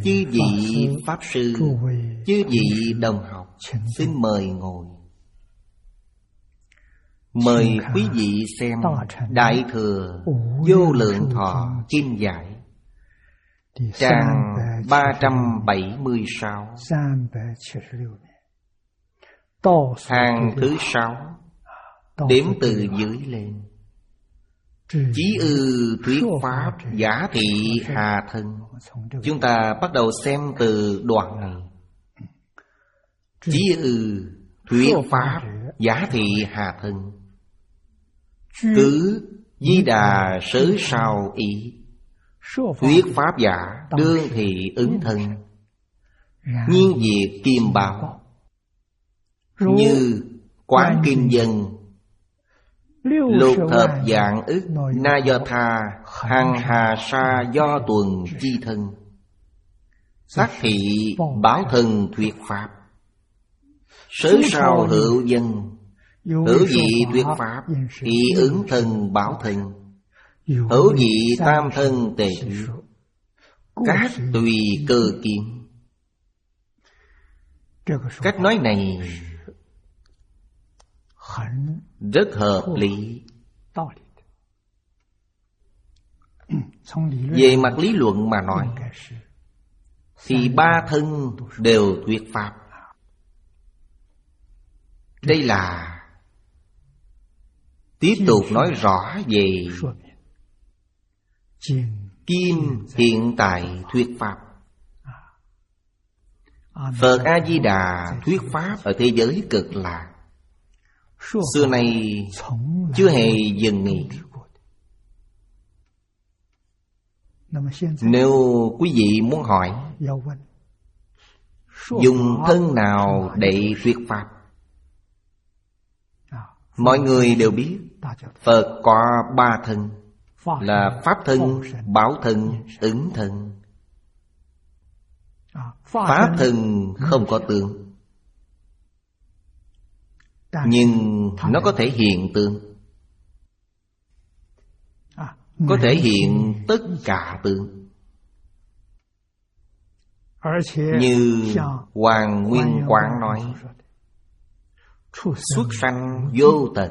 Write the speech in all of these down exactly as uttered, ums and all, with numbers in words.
Chư vị Pháp Sư, chư vị đồng học, xin mời ngồi. Mời quý vị xem Đại Thừa Vô Lượng Thọ Kim Giải, trang ba trăm bảy mươi sáu, hàng thứ sáu, đếm từ dưới lên. Chí ư thuyết pháp giả thị hà thân. Chúng ta bắt đầu xem từ đoạn này. Chí ư thuyết pháp giả thị hà thân, cứ Di Đà sớ sao ý. Thuyết pháp giả đương thị ứng thân, nhiên diệt kim bảo. Như Quán Kinh Dân, lục thập dạng ức na do tha, hằng hà sa do tuần chi thân. Sắc thị bảo thần thuyết pháp, sớ sao hữu dân. Hữu vị thuyết pháp, thì ứng thân bảo thân. Hữu vị tam thân tề thuyết, các tùy cơ kiến. Cách nói này rất hợp lý. Về mặt lý luận mà nói, thì ba thân đều thuyết pháp. Đây là tiếp tục nói rõ về Kim hiện tại thuyết pháp. Phật A-di-đà thuyết pháp ở thế giới Cực Lạc, xưa nay chưa hề dừng nghỉ. Nếu quý vị muốn hỏi dùng thân nào để thuyết pháp, mọi người đều biết Phật có ba thân, là Pháp thân, Bảo thân, Ứng thân. Pháp thân không có tướng, nhưng nó có thể hiện tướng, có thể hiện tất cả tướng. Như Hoàng Nguyên Quán nói, xuất sanh vô tận.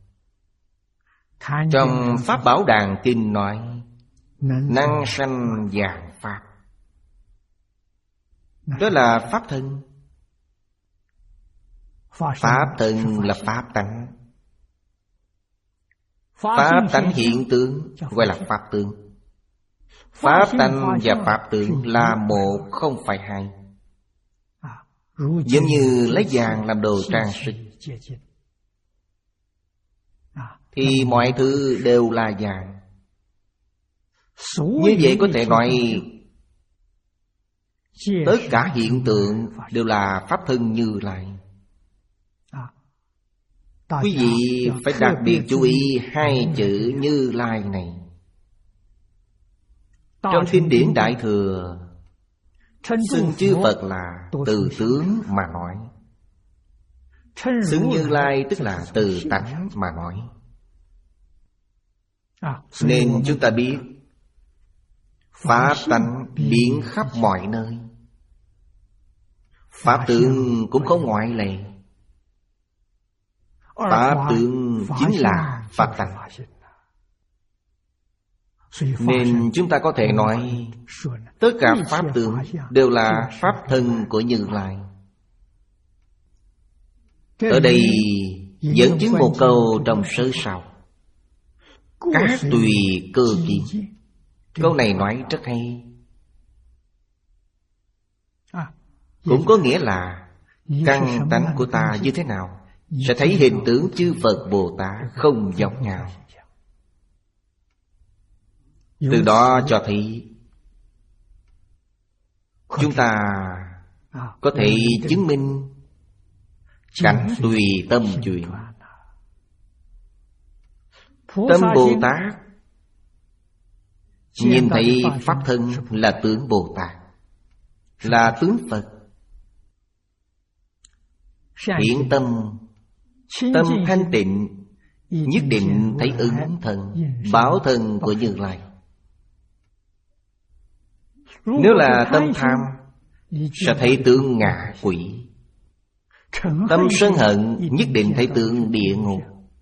Trong Pháp Bảo Đàn Kinh nói, năng sanh vạn pháp. Đó là Pháp thân. Pháp thân là Pháp tánh. Pháp tánh hiện tướng gọi là Pháp tướng. Pháp tánh và Pháp tướng là một, không phải hai. Giống như lấy vàng làm đồ trang sức, thì mọi thứ đều là vàng. Như vậy có thể nói tất cả hiện tượng đều là Pháp thân Như Lai. Quý vị phải đặc biệt chú ý hai chữ Như Lai này. Trong kinh điển Đại Thừa xưng chư Phật là từ tướng mà nói, xưng Như Lai tức là từ tánh mà nói. Nên chúng ta biết Pháp tánh biến khắp mọi nơi, Pháp tướng cũng không ngoại lệ. Pháp tướng chính là Pháp tánh. Nên chúng ta có thể nói tất cả Pháp tướng đều là Pháp thân của Như Lai. Ở đây dẫn chứng một câu trong sớ sao, các tùy cơ kiến. Câu này nói rất hay. Cũng có nghĩa là căn tánh của ta như thế nào, sẽ thấy hình tướng chư Phật Bồ Tát không giống nhau. Từ đó cho thấy chúng ta có thể chứng minh cảnh tùy tâm chuyển. Tâm Bồ Tát nhìn thấy Pháp thân là tướng Bồ Tát, là tướng Phật. Hiện tâm, tâm thanh tịnh, nhất định thấy ứng thân, bảo thân của Như Lai. Nếu là tâm tham, sẽ thấy tướng ngạ quỷ. Tâm sân hận nhất định thấy tướng địa ngục.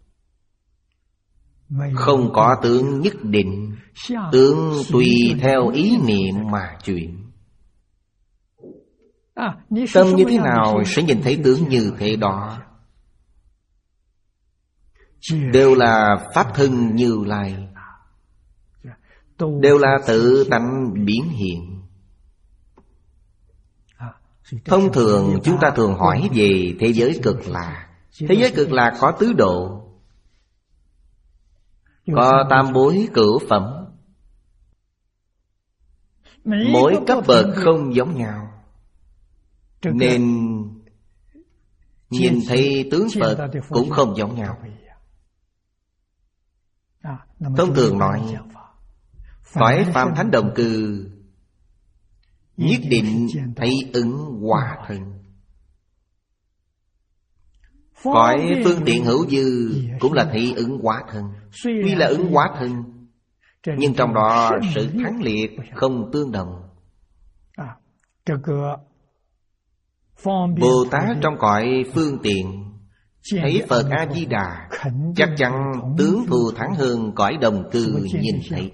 Không có tướng nhất định, tướng tùy theo ý niệm mà chuyển. Tâm như thế nào sẽ nhìn thấy tướng như thế đó. Đều là Pháp thân Như Lai, đều là tự tánh biến hiện. Thông thường chúng ta thường hỏi về thế giới cực lạc. Thế giới cực lạc có tứ độ, có tam bối cửu phẩm. Mỗi cấp bậc không giống nhau, nên nhìn thấy tướng Phật cũng không giống nhau. Thông thường nói, cõi Phạm Thánh Đồng Cư nhất định thấy ứng hóa thân. Cõi Phương Tiện Hữu Dư cũng là thấy ứng hóa thân. Tuy là ứng hóa thân, nhưng trong đó sự thắng liệt không tương đồng. Bồ Tát trong cõi Phương Tiện thấy Phật A-di-đà, chắc chắn tướng thù thắng hơn cõi Đồng Cư nhìn thấy.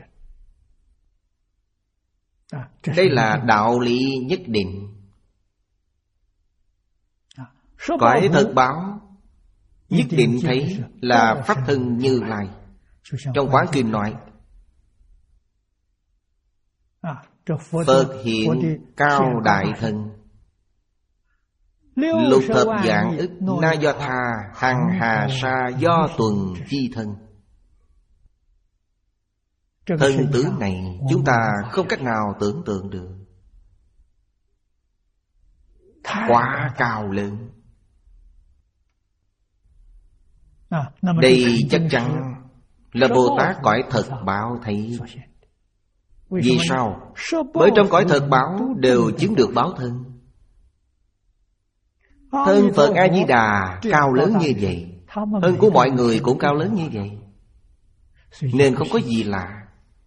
Đây là đạo lý nhất định. Cõi Thật Báo nhất định thấy là Pháp thân Như Lai. Trong Quán Kinh nói, Phật hiện cao đại thân, lục thập vạn ức na do tha, hằng hà sa do tuần chi thân. Thân tướng này chúng ta không cách nào tưởng tượng được, quá cao lớn. Đây chắc chắn là Bồ Tát cõi Thật Báo thấy. Vì sao? Bởi trong cõi Thật Báo đều chứng được báo thân. Thân Phật A-di-đà cao lớn như vậy, thân của mọi người cũng cao lớn như vậy, nên không có gì lạ.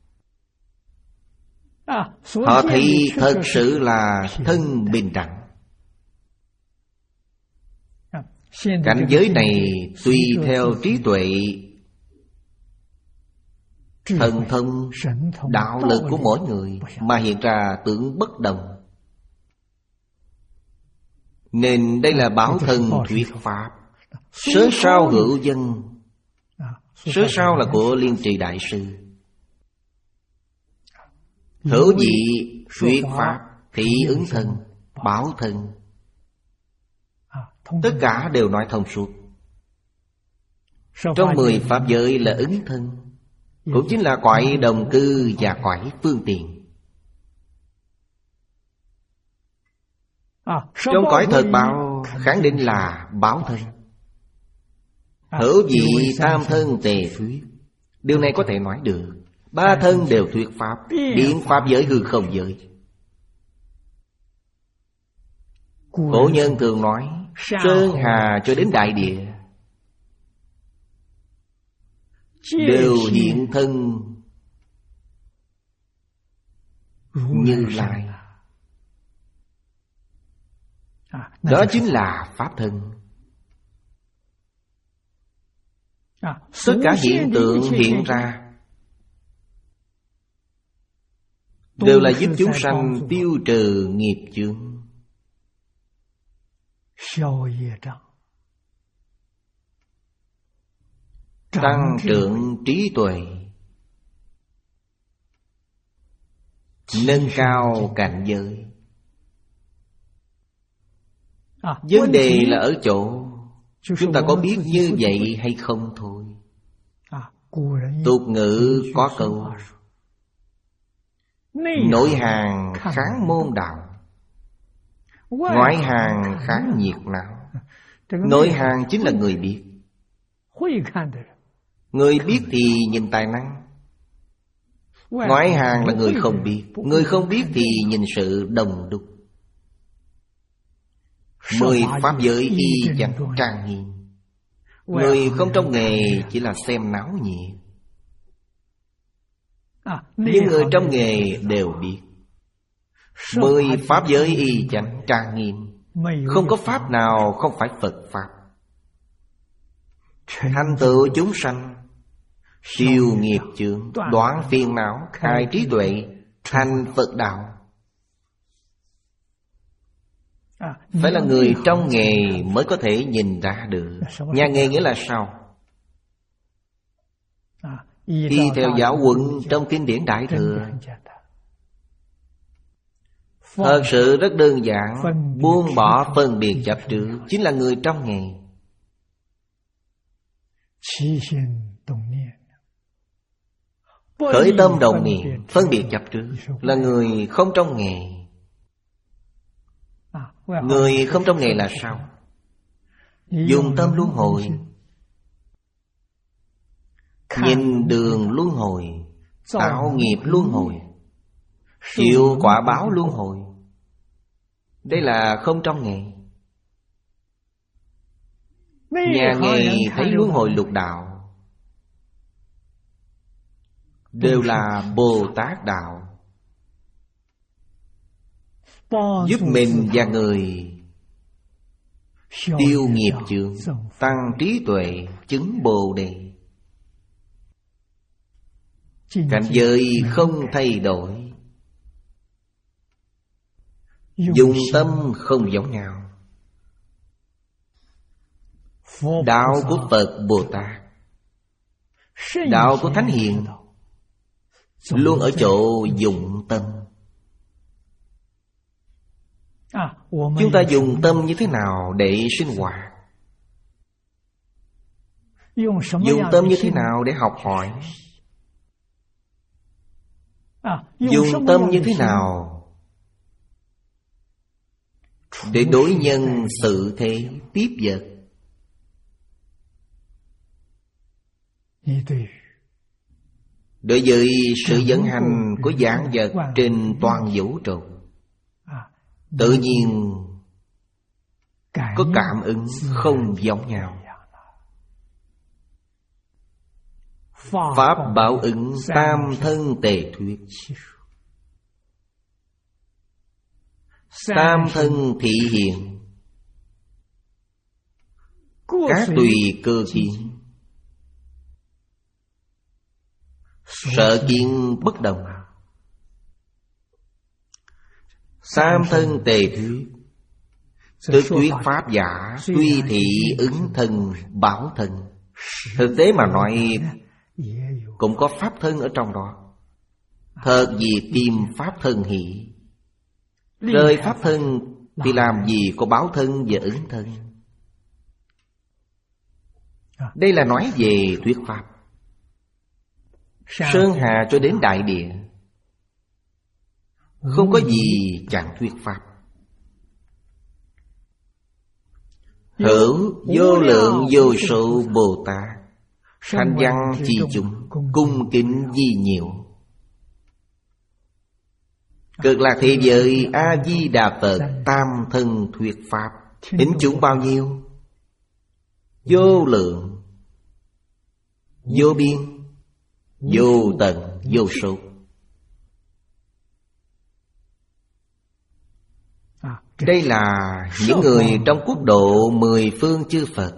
Họ thấy thật sự là thân bình đẳng. Cảnh giới này tùy theo trí tuệ, thần thông, đạo lực của mỗi người mà hiện ra tướng bất đồng. Nên đây là báo thân thuyết Pháp. Sớ sao hữu dân. Sớ sao là của Liên Trì Đại Sư. Hữu vị thuyết Pháp, thị ứng thân, báo thân, tất cả đều nói thông suốt. Trong mười pháp giới là ứng thân, cũng chính là cõi Đồng Cư và cõi Phương Tiện. Trong cõi Thật Báo khẳng định là báo thân. Hữu vị tam thân tề thuyết. Điều này có thể nói được. Ba thân đều thuyết Pháp, biến Pháp giới hư không giới. Cổ nhân thường nói, Sơn Hà cho đến đại địa đều hiện thân Như Lai. Đó chính là Pháp thân. Tất cả hiện tượng hiện ra đều là giúp chúng sanh tiêu trừ nghiệp chướng, tăng trưởng trí tuệ, nâng cao cảnh giới. Vấn đề là ở chỗ chúng ta có biết như vậy hay không thôi. Tục ngữ có câu, nội hàng kháng môn đạo, ngoại hàng kháng nhiệt não. Nội hàng chính là người biết. Người biết thì nhìn tài năng. Ngoại hàng là người không biết. Người không biết thì nhìn sự đồng đúc. Mười pháp giới y chang trang nghiêm. Người không trong nghề chỉ là xem náo nhiệt, nhưng người trong nghề đều biết. Mười pháp giới y chánh trang nghiêm, không có pháp nào không phải Phật pháp. Thành tựu chúng sanh, tiêu nghiệp chướng, đoạn phiền não, khai trí tuệ, thành Phật đạo. Phải là người trong nghề mới có thể nhìn ra được. Nhà nghề nghĩa là sao? Y theo giáo huấn trong kinh điển Đại Thừa, thật sự rất đơn giản. Buông bỏ phân biệt chấp trước, chính là người trong nghề. Khởi tâm đồng niệm, phân biệt chấp trước, là người không trong nghề. Người không trong nghề là sao? Dùng tâm luân hồi, nhìn đường luân hồi, tạo nghiệp luân hồi, chịu quả báo luân hồi. Đây là không trong nghề. Nhà nghề thấy luân hồi lục đạo đều là Bồ Tát đạo, giúp mình và người tiêu nghiệp chướng, tăng trí tuệ, chứng Bồ Đề. Cảnh giới không thay đổi, dùng tâm không giống nhau. Đạo của Phật Bồ Tát, đạo của Thánh Hiền luôn ở chỗ dụng tâm. Chúng ta dùng tâm như thế nào để sinh hoạt? Dùng tâm như thế nào để học hỏi? Dùng tâm như thế nào để đối nhân xử thế tiếp vật? Đối với sự vận hành của vạn vật trên toàn vũ trụ, tự nhiên có cảm ứng không giống nhau. Pháp bảo ứng tam thân tề thuyết. Tam thân thị hiện, các tùy cơ kiến, sở kiến bất đồng. Tam thân tề thuyết, tức thuyết pháp giả, tuy thị ứng thân bảo thân. Thực tế mà nói, cũng có pháp thân ở trong đó. Thật gì tìm pháp thân hỷ, rơi pháp thân thì làm gì có báo thân và ứng thân. Đây là nói về thuyết pháp. Sơn hà cho đến đại địa, không có gì chẳng thuyết pháp. Hữu vô lượng vô số Bồ Tát, thanh văn chi chúng, cung kính di nhiều. Cực lạc thế giới A-di-đà Phật tam thân thuyết pháp, thính chúng bao nhiêu? Vô lượng, vô biên, vô tận, vô số. Đây là những người trong quốc độ mười phương chư Phật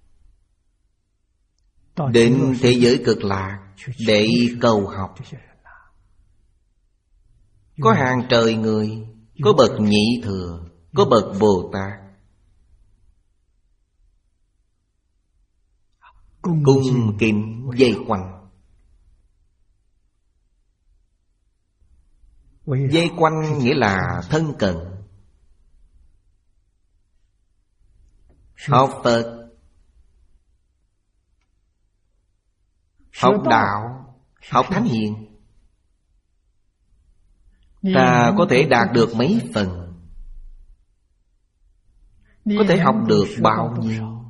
đến thế giới cực lạc để cầu học. Có hàng trời người, có bậc nhị thừa, có bậc Bồ Tát, cung kính dây quanh. Dây quanh nghĩa là thân cận. Học Phật, học đạo, học Thánh Hiền, ta có thể đạt được mấy phần, có thể học được bao nhiêu,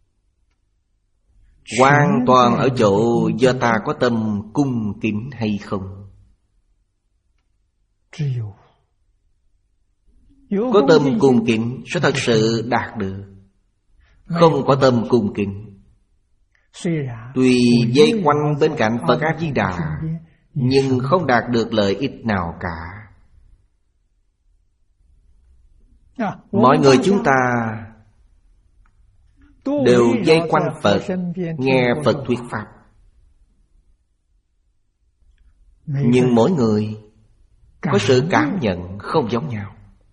hoàn toàn ở chỗ do ta có tâm cung kính hay không. Có tâm cung kính sẽ thật sự đạt được. Không có tâm cung kính, tuy dây quanh bên cạnh Phật A-di-đà, nhưng không đạt được lợi ích nào cả. Mọi người chúng ta đều vây quanh Phật, nghe Phật thuyết pháp. Nhưng mỗi người có sự cảm nhận không giống nhau.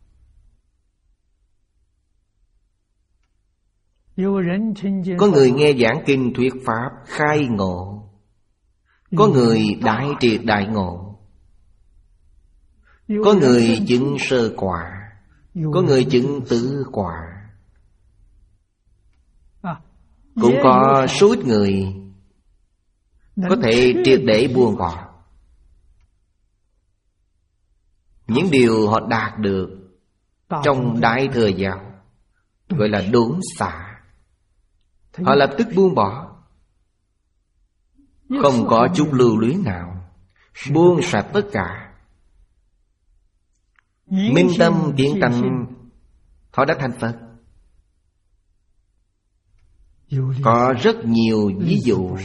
Có người nghe giảng kinh thuyết pháp khai ngộ, có người đại triệt đại ngộ, có người chứng sơ quả, có người chứng tứ quả. Cũng có số ít người có thể triệt để buông bỏ những điều họ đạt được trong Đại Thừa Giáo, gọi là đốn xả. Họ lập tức buông bỏ, không có chút lưu luyến nào, buông sạch tất cả. Minh tâm thiện tánh, họ đã thành Phật. Có rất nhiều ví dụ.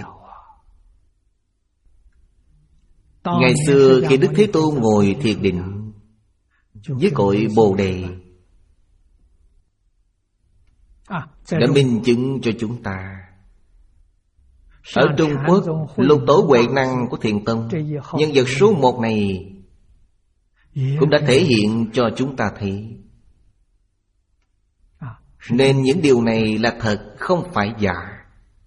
Ngày xưa khi Đức Thế Tôn ngồi thiền định với cội Bồ Đề, đã minh chứng cho chúng ta. Ở Trung Quốc, Lục Tổ Huệ Năng của Thiền Tông, nhân vật số một này cũng đã thể hiện cho chúng ta thấy. Nên những điều này là thật, không phải giả.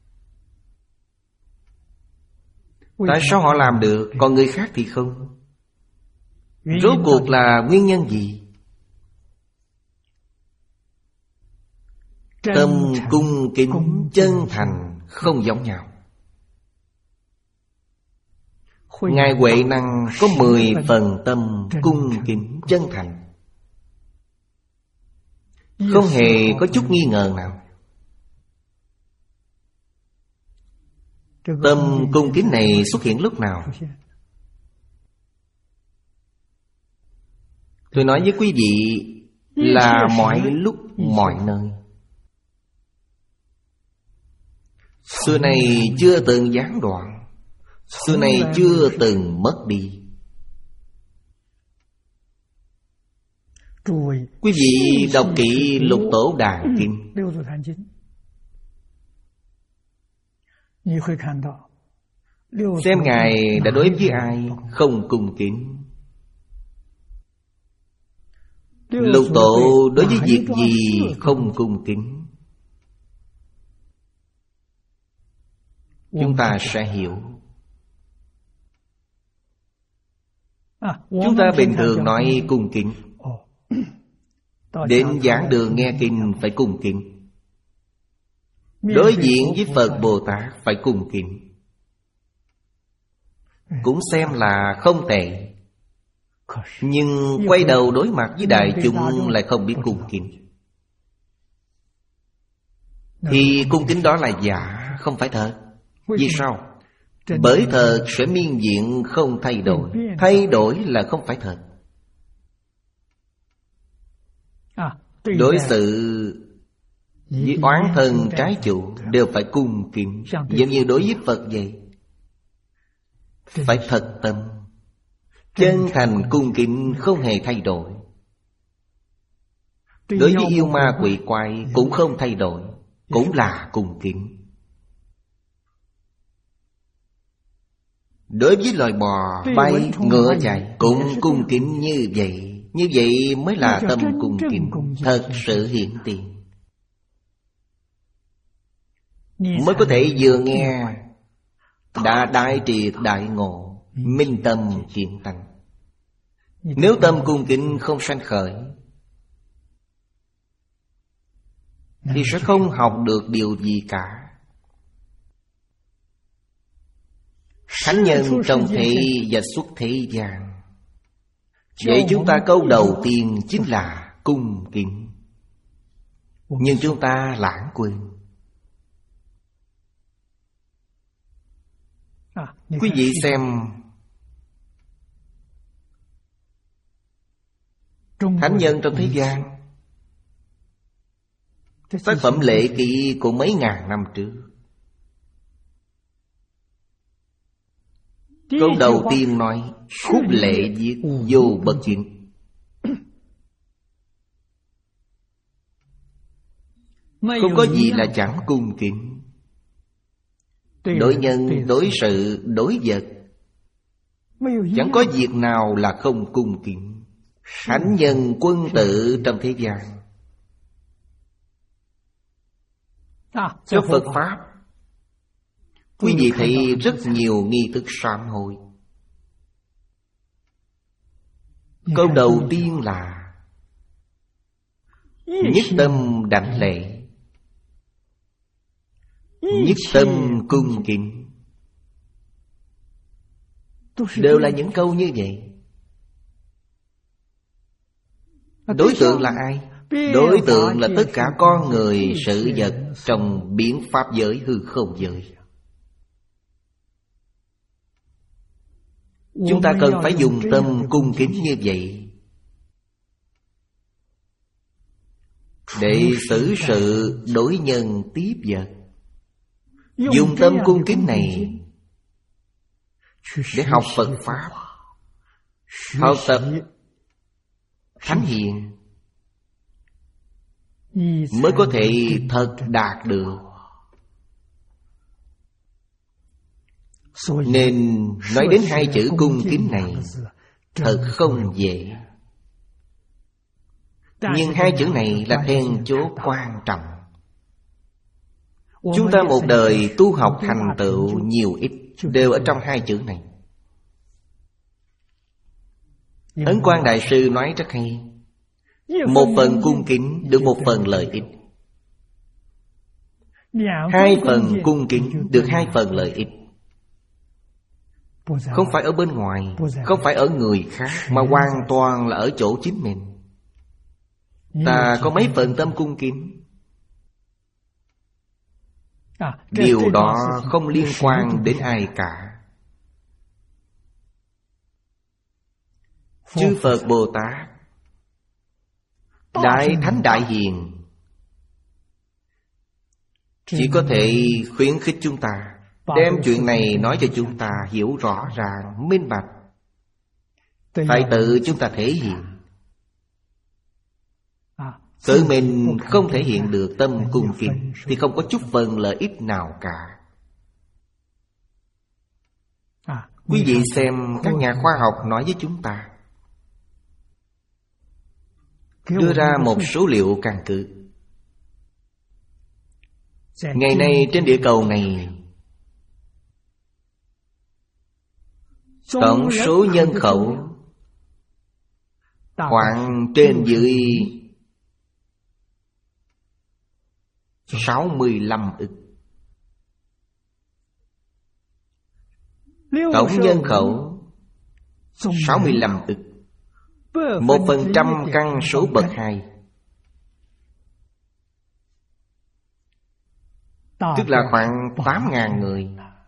Tại sao họ làm được, còn người khác thì không? Rốt cuộc là nguyên nhân gì? Tâm cung kính chân thành không giống nhau. Ngài Huệ Năng có mười phần tâm cung kính chân thành, không hề có chút nghi ngờ nào. Tâm cung kính này xuất hiện lúc nào? Tôi nói với quý vị là mọi lúc mọi nơi. Xưa này chưa từng gián đoạn, xưa này chưa từng mất đi. Quý vị đọc kỹ Lục Tổ Đàn Kinh, xem Ngài đã đối với ai không cung kính. Lục Tổ đối với việc gì không cung kính, chúng ta sẽ hiểu. Chúng ta bình thường nói cung kính, đến giảng đường nghe kinh phải cung kính, đối diện với Phật Bồ Tát phải cung kính, cũng xem là không tệ. Nhưng quay đầu đối mặt với đại chúng lại không biết cung kính, thì cung kính đó là giả, không phải thật. Vì sao? Bởi thật sẽ miên diện không thay đổi. Thay đổi là không phải thật. Đối xử với oán thân trái chủ đều phải cung kính, giống như đối với Phật vậy. Phải thật tâm, chân thành cung kính không hề thay đổi. Đối với yêu ma quỷ quái cũng không thay đổi, cũng là cung kính. Đối với loài bò bay ngựa chạy cũng cung kính như vậy. Như vậy mới là tâm cung kính thật sự hiện tiền, mới có thể vừa nghe đã đại triệt đại ngộ, minh tâm hiện tánh. Nếu tâm cung kính không sanh khởi thì sẽ không học được điều gì cả. Thánh nhân trong thế và xuất thế gian, vậy chúng ta câu đầu tiên chính là cung kính. Nhưng chúng ta lãng quên. Quý vị xem thánh nhân trong thế gian, tác phẩm lệ kỷ của mấy ngàn năm trước, câu đầu tiên nói khúc lệ viết vô bất chính. Không có gì là chẳng cung kính. Đối nhân, đối sự, đối vật, chẳng có việc nào là không cung kính. Thánh nhân quân tử trong thế gian, trong Phật Pháp, quý vị thấy rất nhiều nghi thức sám hối. Câu đầu tiên là nhất tâm đảnh lễ, nhất tâm cung kính. Đều là những câu như vậy. Đối tượng là ai? Đối tượng là tất cả con người, sự vật trong biến pháp giới, hư không giới. Chúng ta cần phải dùng tâm cung kính như vậy để xử sự đối nhân tiếp vật. Dùng tâm cung kính này để học Phật Pháp, học tập Thánh Hiền, mới có thể thật đạt được. Nên nói đến hai chữ cung kính này thật không dễ. Nhưng hai chữ này là then chốt quan trọng. Chúng ta một đời tu học thành tựu nhiều ít đều ở trong hai chữ này. Ấn Quang Đại Sư nói rất hay: một phần cung kính được một phần lợi ích. Hai phần cung kính được hai phần lợi ích. Không phải ở bên ngoài, không phải ở người khác, mà hoàn toàn là ở chỗ chính mình. Ta có mấy phần tâm cung kính, điều đó không liên quan đến ai cả. Chư Phật Bồ Tát, Đại Thánh Đại Hiền chỉ có thể khuyến khích chúng ta, đem chuyện này nói cho chúng ta hiểu rõ ràng, minh bạch. Phải tự chúng ta thể hiện. Tự mình không thể hiện được tâm cung kính thì không có chút phần lợi ích nào cả. Quý vị xem các nhà khoa học nói với chúng ta, đưa ra một số liệu căn cứ. Ngày nay trên địa cầu này, tổng số nhân khẩu khoảng trên dưới sáu mươi lăm ức. Tổng nhân khẩu sáu mươi lăm ức. Một phần trăm căn số bậc hai, tức là khoảng tám ngàn người.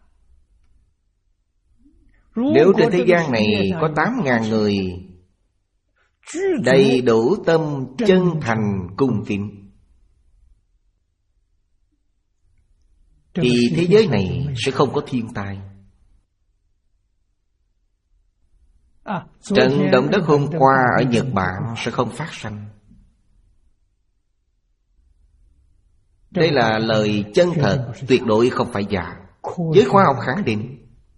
Nếu trên thế gian này có tám ngàn người đầy đủ tâm chân thành cung kính, thì thế giới này sẽ không có thiên tai. Trận động đất hôm qua ở Nhật Bản sẽ không phát sinh. Đây là lời chân thật, tuyệt đối không phải giả. Giới khoa học khẳng định.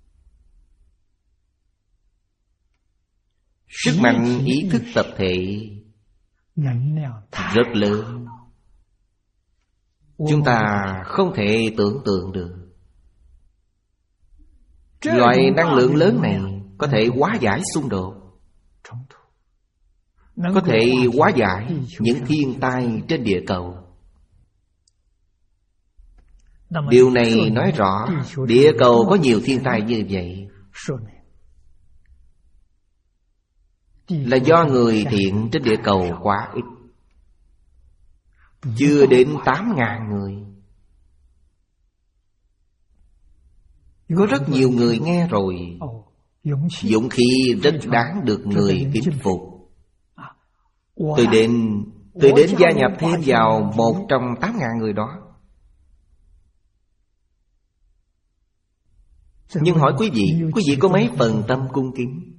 Sức mạnh ý thức tập thể rất lớn, chúng ta không thể tưởng tượng được. Loại năng lượng lớn này có thể hóa giải xung đột, có thể hóa giải những thiên tai trên địa cầu. Điều này nói rõ địa cầu có nhiều thiên tai như vậy là do người thiện trên địa cầu quá ít, chưa đến tám ngàn người. Có rất nhiều người nghe rồi, dũng khí rất đáng được người kính phục. Tôi đến Tôi đến gia nhập thêm vào một trong tám ngàn người đó. Nhưng hỏi quý vị, quý vị có mấy phần tâm cung kính?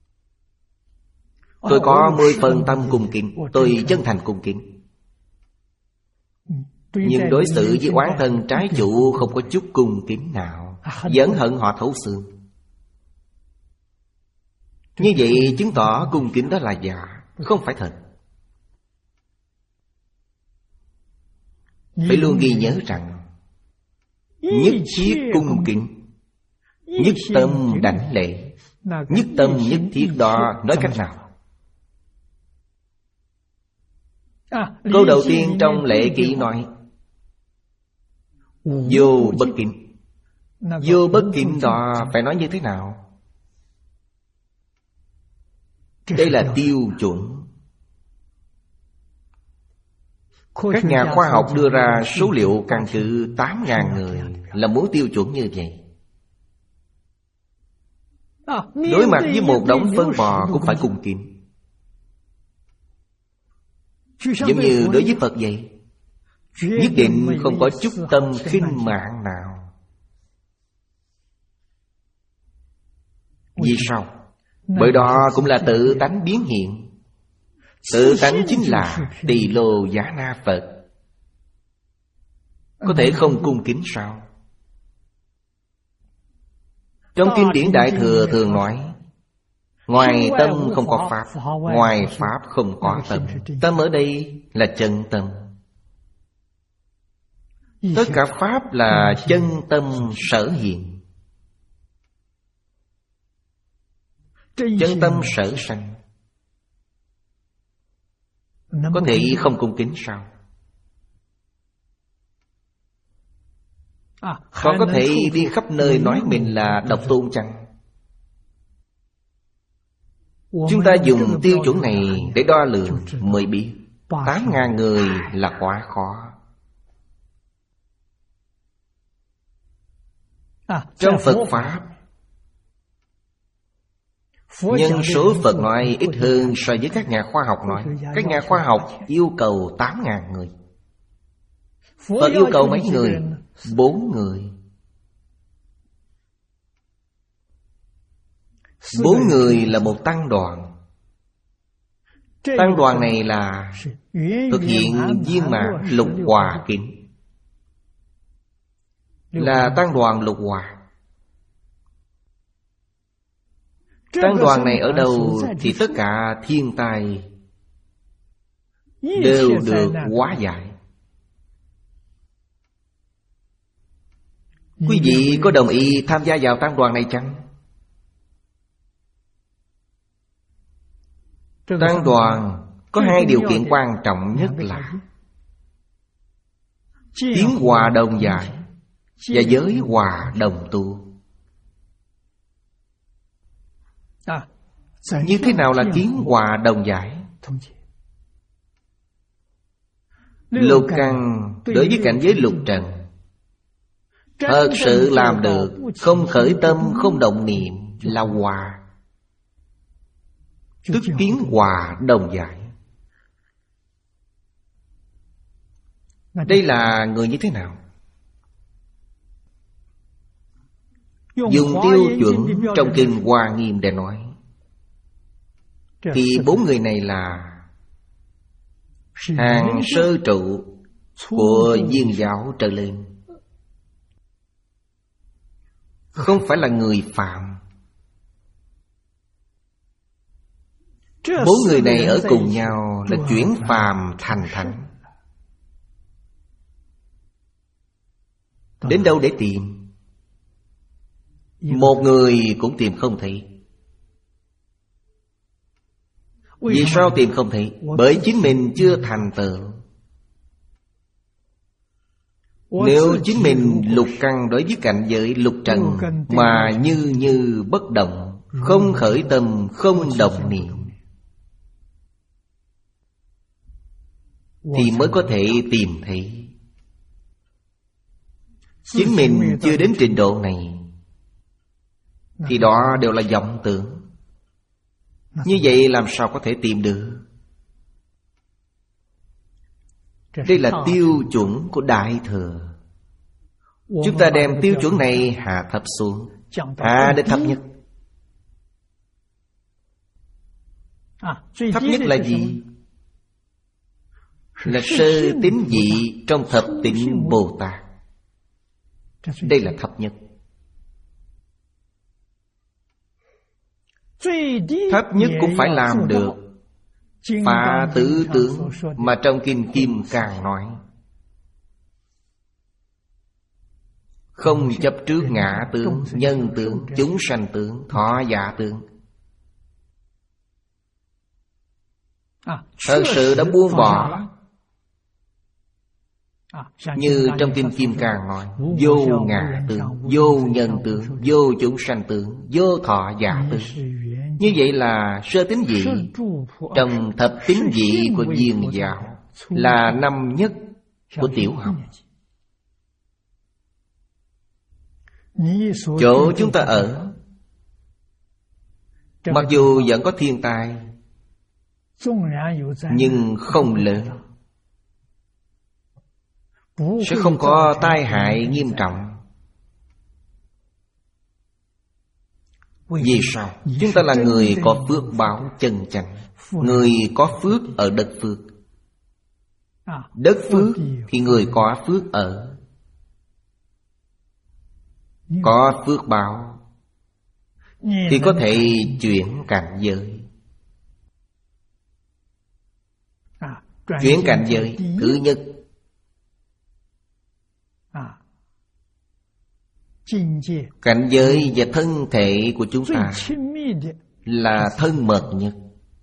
Tôi có mười phần tâm cung kính. Tôi chân thành cung kính. Nhưng đối xử với oán thân trái chủ không có chút cung kính nào, vẫn hận họ thấu xương. Như vậy chứng tỏ cung kính đó là giả, không phải thật. Phải luôn ghi nhớ rằng nhất thiết cung kính, nhất tâm đảnh lễ. Nhất tâm nhất thiết đó nói cách nào? Câu đầu tiên trong lễ ký nói vô bất kính. Vô bất kính đó phải nói như thế nào? Đây là tiêu chuẩn. Các nhà khoa học đưa ra số liệu căn cứ tám nghìn người là muốn tiêu chuẩn như vậy. Đối mặt với một đống phân bò cũng phải cung kính. Giống như đối với Phật vậy, nhất định không có chút tâm khinh mạn nào. Vì sao? Bởi đó cũng là tự tánh biến hiện. Tự tánh chính là Tỳ Lô Giá Na Phật. Có thể không cung kính sao? Trong kinh điển Đại Thừa thường nói ngoài tâm không có pháp, ngoài pháp không có tâm. Tâm ở đây là chân tâm. Tất cả pháp là chân tâm sở hiện. Chân tâm sở sanh. Có thể không cung kính sao? Còn có thể đi khắp nơi nói mình là độc tôn chăng? Chúng ta dùng tiêu chuẩn này để đo lường mới biết tám ngàn người là quá khó. Trong Phật Pháp, nhân số Phật nói ít hơn so với các nhà khoa học nói. Các nhà khoa học yêu cầu tám ngàn người. Phật yêu cầu mấy người? Bốn người. Bốn người là một tăng đoàn. Tăng đoàn này là thực hiện viên mãn lục hòa kính, là tăng đoàn lục hòa. Tăng đoàn này ở đâu thì tất cả thiên tai đều được hóa giải. Quý vị có đồng ý tham gia vào tăng đoàn này chăng? Tăng đoàn có hai điều kiện quan trọng nhất là tiếng hòa đồng giải và giới hòa đồng tu. Như thế nào là tiếng hòa đồng giải? Lục căn đối với cảnh giới lục trần thật sự làm được, không khởi tâm, không động niệm là hòa, tức tiếng hòa đồng giải. Đây là người như thế nào? Dùng tiêu chuẩn trong kinh Hoa Nghiêm để nói thì bốn người này là hàng sơ trụ của viên giáo trở lên, không phải là người phạm. Bốn người này ở cùng nhau là chuyển phàm thành thánh. Đến đâu để tìm? Một người cũng tìm không thấy. Vì sao tìm không thấy? Bởi chính mình chưa thành tựu. Nếu chính mình lục căn đối với cảnh giới lục trần mà như như bất động, không khởi tâm, không động niệm, thì mới có thể tìm thấy. Chính mình chưa đến trình độ này thì đó đều là vọng tưởng. Như vậy làm sao có thể tìm được? Đây là tiêu chuẩn của Đại Thừa. Chúng ta đem tiêu chuẩn này hạ thấp xuống, hạ đến thấp nhất. Thấp nhất là gì? là sơ tín vị trong thập tịnh Bồ Tát. Đây là thấp nhất. Thấp nhất cũng phải làm được phá tứ tướng mà trong Kinh Kim Cang nói. Không chấp trước ngã tướng, nhân tướng, chúng sanh tướng, thọ giả tướng. Thật sự đã buông bỏ. Như trong Kinh Kim Cang nói, vô ngã tướng, vô nhân tướng, vô chúng sanh tướng, vô thọ giả tướng. Như vậy là sơ tín vị trong thập tín vị của Viên giáo, là năm nhất của tiểu học. Chỗ chúng ta ở, mặc dù vẫn có thiên tai, nhưng không lớn, sẽ không có tai hại nghiêm trọng. Vì sao? Chúng ta là người có phước báo chân chánh, người có phước ở đất phước. Đất phước thì người có phước ở, có phước báo thì có thể chuyển cảnh giới. Chuyển cảnh giới thứ nhất cảnh giới và thân thể của chúng ta là thân mật nhất.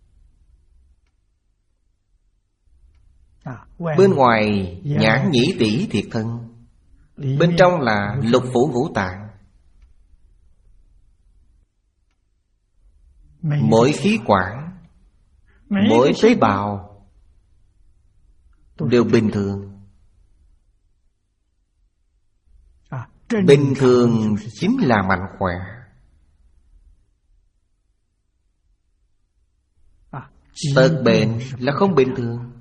Bên ngoài nhãn nhĩ tỷ thiệt thân, bên trong là lục phủ ngũ tạng. Mỗi khí quản, mỗi tế bào đều bình thường. Bình thường chính là mạnh khỏe. Tật bệnh là không bình thường.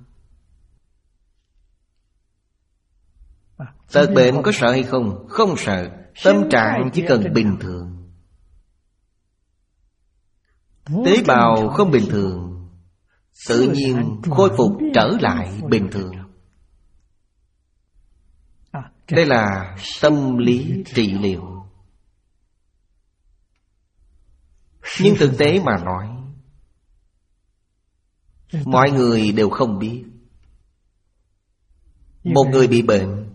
Tật bệnh có sợ hay không? Không sợ. Tâm trạng chỉ cần bình thường. Tế bào không bình thường, tự nhiên khôi phục trở lại bình thường. Đây là tâm lý trị liệu. Nhưng thực tế mà nói, mọi người đều không biết. Một người bị bệnh,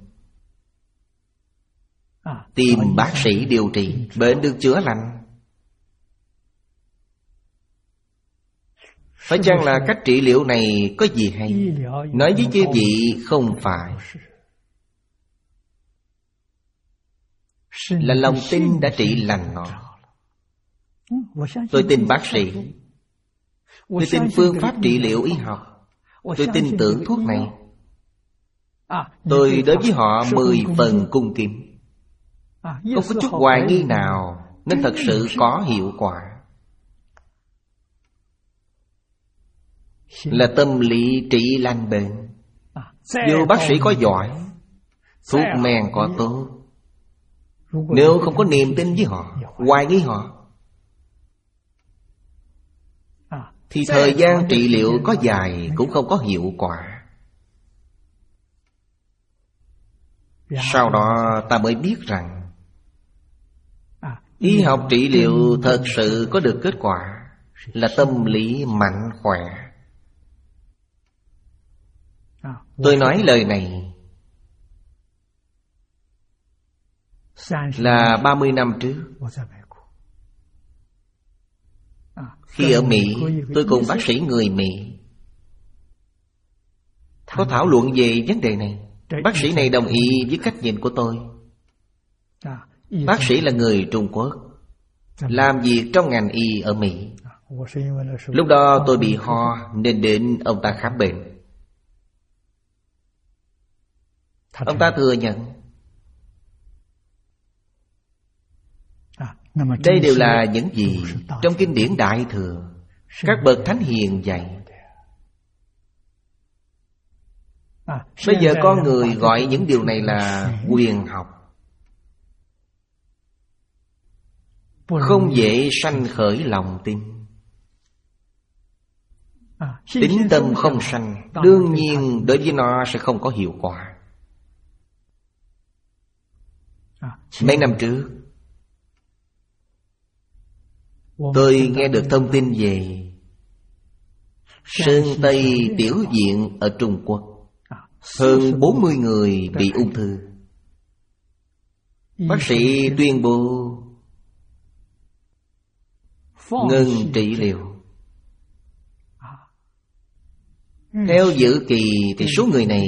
tìm bác sĩ điều trị, bệnh được chữa lành. Phải chăng là cách trị liệu này có gì hay? Nói với chư vị không phải. Là lòng tin đã trị lành nó. Tôi tin bác sĩ, tôi tin phương pháp trị liệu y học, tôi tin tưởng thuốc này. Tôi đối với họ mười phần cung kính, không có chút hoài nghi nào, nên thật sự có hiệu quả. Là tâm lý trị lành bệnh. Dù bác sĩ có giỏi, thuốc men có tốt, nếu không có niềm tin với họ, hoài nghi họ, thì thời gian trị liệu có dài cũng không có hiệu quả. Sau đó ta mới biết rằng y học trị liệu thật sự có được kết quả là tâm lý mạnh khỏe. Tôi nói lời này là ba mươi năm trước. Khi ở Mỹ, tôi cùng bác sĩ người Mỹ có thảo luận về vấn đề này. Bác sĩ này đồng ý với cách nhìn của tôi. Bác sĩ là người Trung Quốc, làm việc trong ngành y ở Mỹ. Lúc đó tôi bị ho nên đến ông ta khám bệnh. Ông ta thừa nhận. Đây đều là những gì trong kinh điển Đại Thừa các bậc thánh hiền dạy. Bây giờ con người gọi những điều này là quyền học, không dễ sanh khởi lòng tin. Tín tâm không sanh, đương nhiên đối với nó sẽ không có hiệu quả. Mấy năm trước tôi nghe được thông tin về Sơn Tây Tiểu Viện ở Trung Quốc. Hơn bốn mươi người bị ung thư. Bác sĩ tuyên bố ngừng trị liệu. Theo dự kỳ thì số người này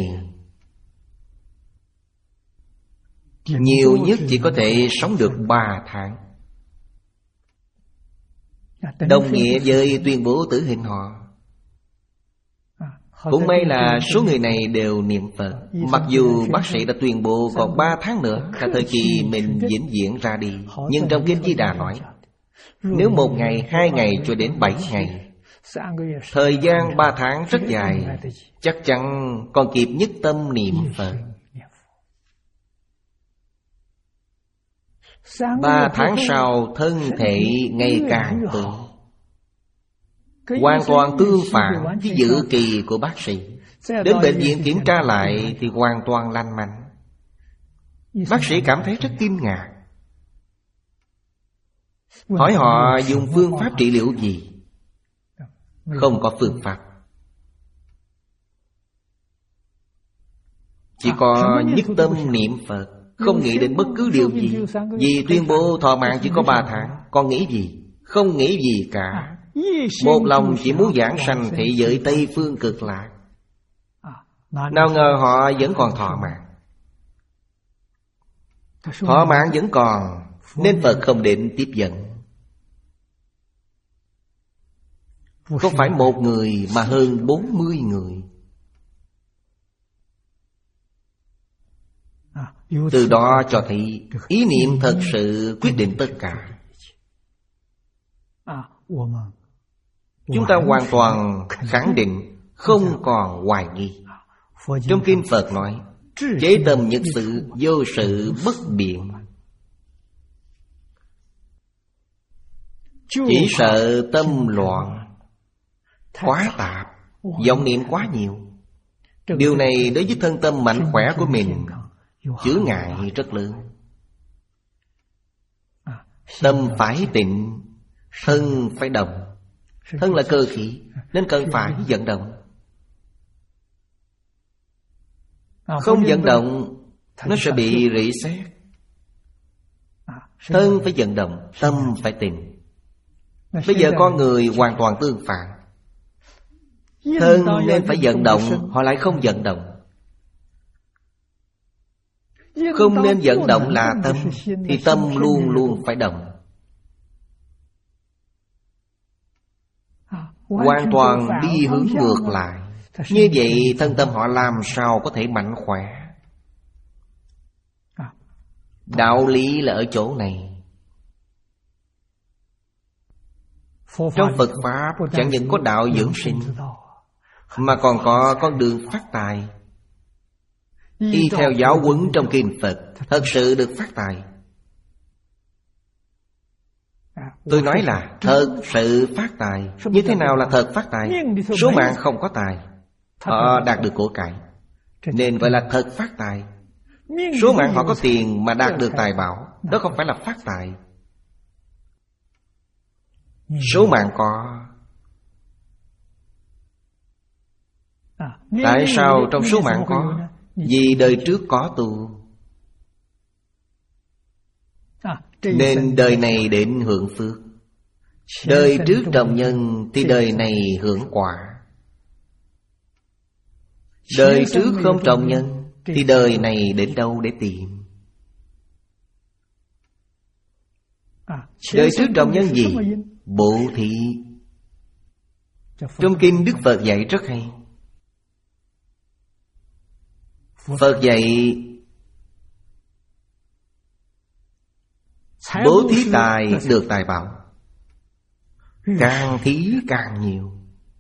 nhiều nhất chỉ có thể sống được ba tháng, đồng nghĩa với tuyên bố tử hình họ. Cũng may là số người này đều niệm Phật. Mặc dù bác sĩ đã tuyên bố còn ba tháng nữa là thời kỳ mình vĩnh viễn ra đi, nhưng trong Kinh Di Đà nói, nếu một ngày, hai ngày cho đến bảy ngày, thời gian ba tháng rất dài, chắc chắn còn kịp nhất tâm niệm Phật. Ba tháng sau thân thể ngày càng tốt, hoàn toàn tương phản với dự kỳ của bác sĩ. Đến bệnh viện kiểm tra lại thì hoàn toàn lành mạnh. Bác sĩ cảm thấy rất kinh ngạc, hỏi họ dùng phương pháp trị liệu gì. Không có phương pháp, chỉ có nhất tâm niệm Phật, không nghĩ đến bất cứ điều gì. Vì tuyên bố thọ mạng chỉ có ba tháng, còn nghĩ gì? Không nghĩ gì cả. Một lòng chỉ muốn giảng sanh thế giới Tây Phương Cực Lạc. Nào ngờ họ vẫn còn thọ mạng. Thọ mạng vẫn còn, nên Phật không định tiếp dẫn. Không phải một người mà hơn bốn mươi người. Từ đó cho thấy ý niệm thật sự quyết định tất cả. Chúng ta hoàn toàn khẳng định, không còn hoài nghi. Trong Kinh Phật nói, chế tâm nhất sự, vô sự bất biện. Chỉ sợ tâm loạn, quá tạp, vọng niệm quá nhiều. Điều này đối với thân tâm mạnh khỏe của mình chướng ngại rất lớn. Tâm phải tịnh, thân phải động. Thân là cơ khí, nên cần phải vận động. Không vận động, nó sẽ bị rỉ sét. Thân phải vận động, tâm phải tịnh. Bây giờ con người hoàn toàn tương phản. Thân nên phải vận động, họ lại không vận động. Không nên vận động là tâm, thì tâm luôn luôn phải động. Hoàn toàn đi hướng ngược lại. Như vậy thân tâm họ làm sao có thể mạnh khỏe? Đạo lý là ở chỗ này. Trong Phật Pháp chẳng những có đạo dưỡng sinh, mà còn có con đường phát tài. Y theo giáo huấn trong Kinh Phật, thật sự được phát tài. Tôi nói là thật sự phát tài. Như thế nào là thật phát tài? Số mạng không có tài, họ đạt được của cải, nên gọi là thật phát tài. Số mạng họ có tiền mà đạt được tài bảo, đó không phải là phát tài. Số mạng có. Tại sao trong số mạng có? Vì đời trước có tu, nên đời này đến hưởng phước. Đời trước trồng nhân thì đời này hưởng quả. Đời trước không trồng nhân thì đời này đến đâu để tìm? Đời trước trồng nhân gì? Bố thí. Trong Kinh Đức Phật dạy rất hay. Phật dạy bố thí tài được tài bảo, càng thí càng nhiều.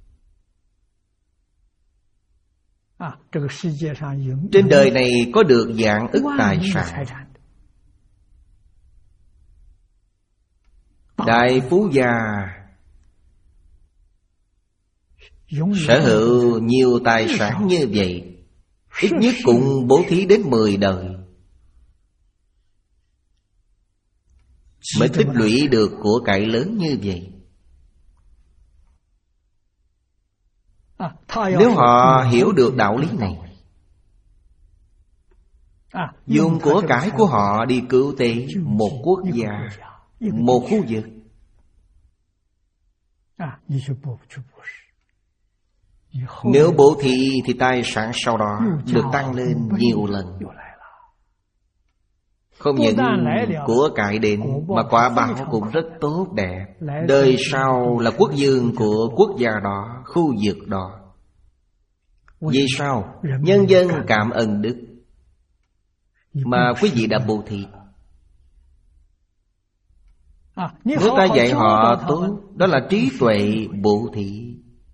Trên đời này có được vạn ức tài sản. Đại phú gia sở hữu nhiều tài sản như vậy, ít nhất cũng bố thí đến mười đời mới tích lũy được của cải lớn như vậy. Nếu họ hiểu được đạo lý này, dùng của cải của họ đi cứu tế một quốc gia, một khu vực, nếu bố thí thì tài sản sau đó được tăng lên nhiều lần. Không những của cải đến mà quả báo cũng rất tốt đẹp. Đời sau là quốc vương của quốc gia đó, khu vực đó. Vì sao? Nhân dân cảm ơn đức mà quý vị đã bố thí. Nếu ta dạy họ tốt, đó là trí tuệ bố thí,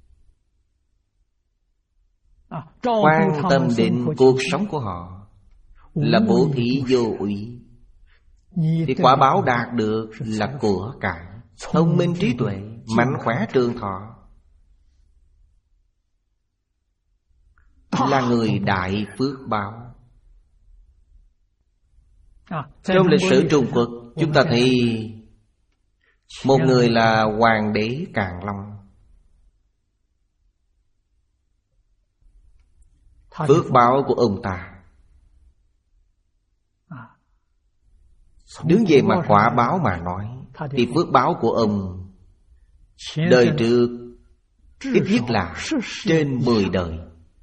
quan tâm đến cuộc sống của họ, là bố thí vô ủy, thì quả báo đạt được là của cải, thông minh trí tuệ, mạnh khỏe trường thọ, là người đại phước báo. Trong lịch sử Trung Quốc, chúng ta thấy một người là Hoàng đế Càn Long. Phước báo của ông ta, đứng về mặt quả báo mà nói, thì phước báo của ông đời trước ít nhất là trên mười đời.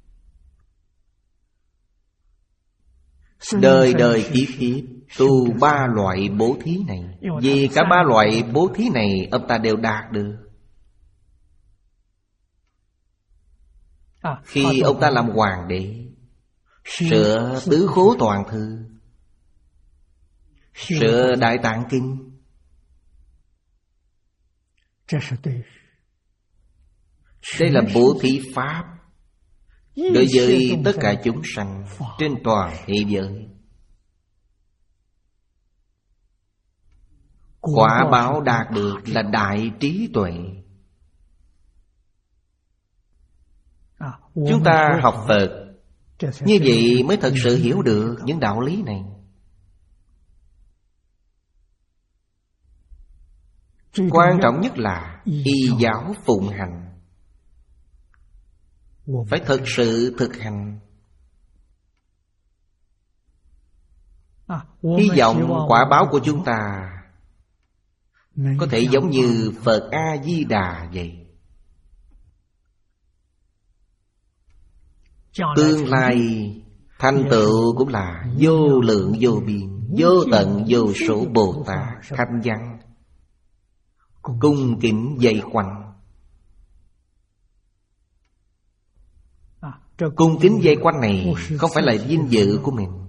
Đời đời kiếp kiếp tu ba loại bố thí này. Vì cả ba loại bố thí này ông ta đều đạt được. Khi ông ta làm hoàng đế, sửa tứ khố toàn thư, sửa Đại Tạng Kinh, đây là bố thí pháp đối với tất cả chúng sanh trên toàn thế giới. Quả báo đạt được là đại trí tuệ. Chúng ta học Phật như vậy mới thật sự hiểu được những đạo lý này. Quan trọng nhất là y giáo phụng hành, phải thực sự thực hành. Hy vọng quả báo của chúng ta có thể giống như Phật A-di-đà vậy. Tương lai thành tựu cũng là vô lượng vô biên, vô tận vô số Bồ Tát thanh văn cung kính vây quanh. Cung kính vây quanh này không phải là vinh dự của mình.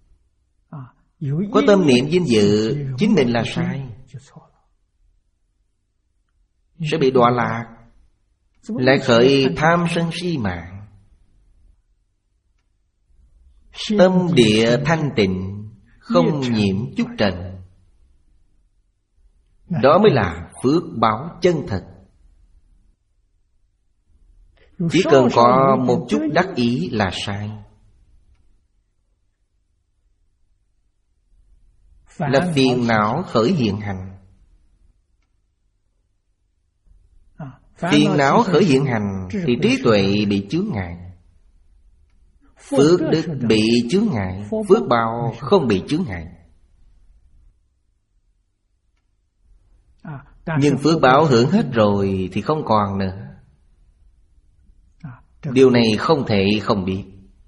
Có tâm niệm vinh dự chính mình là sai, sẽ bị đọa lạc, lại khởi tham sân si mạng. Tâm địa thanh tịnh, không nhiễm chút trần, đó mới là phước báo chân thật. Chỉ cần có một chút đắc ý là sai, là phiền não khởi hiện hành. Phiền não khởi hiện hành thì trí tuệ bị chướng ngại, phước đức bị chướng ngại, phước báo không bị chướng ngại. Nhưng phước báo hưởng hết rồi thì không còn nữa. Điều này không thể không biết.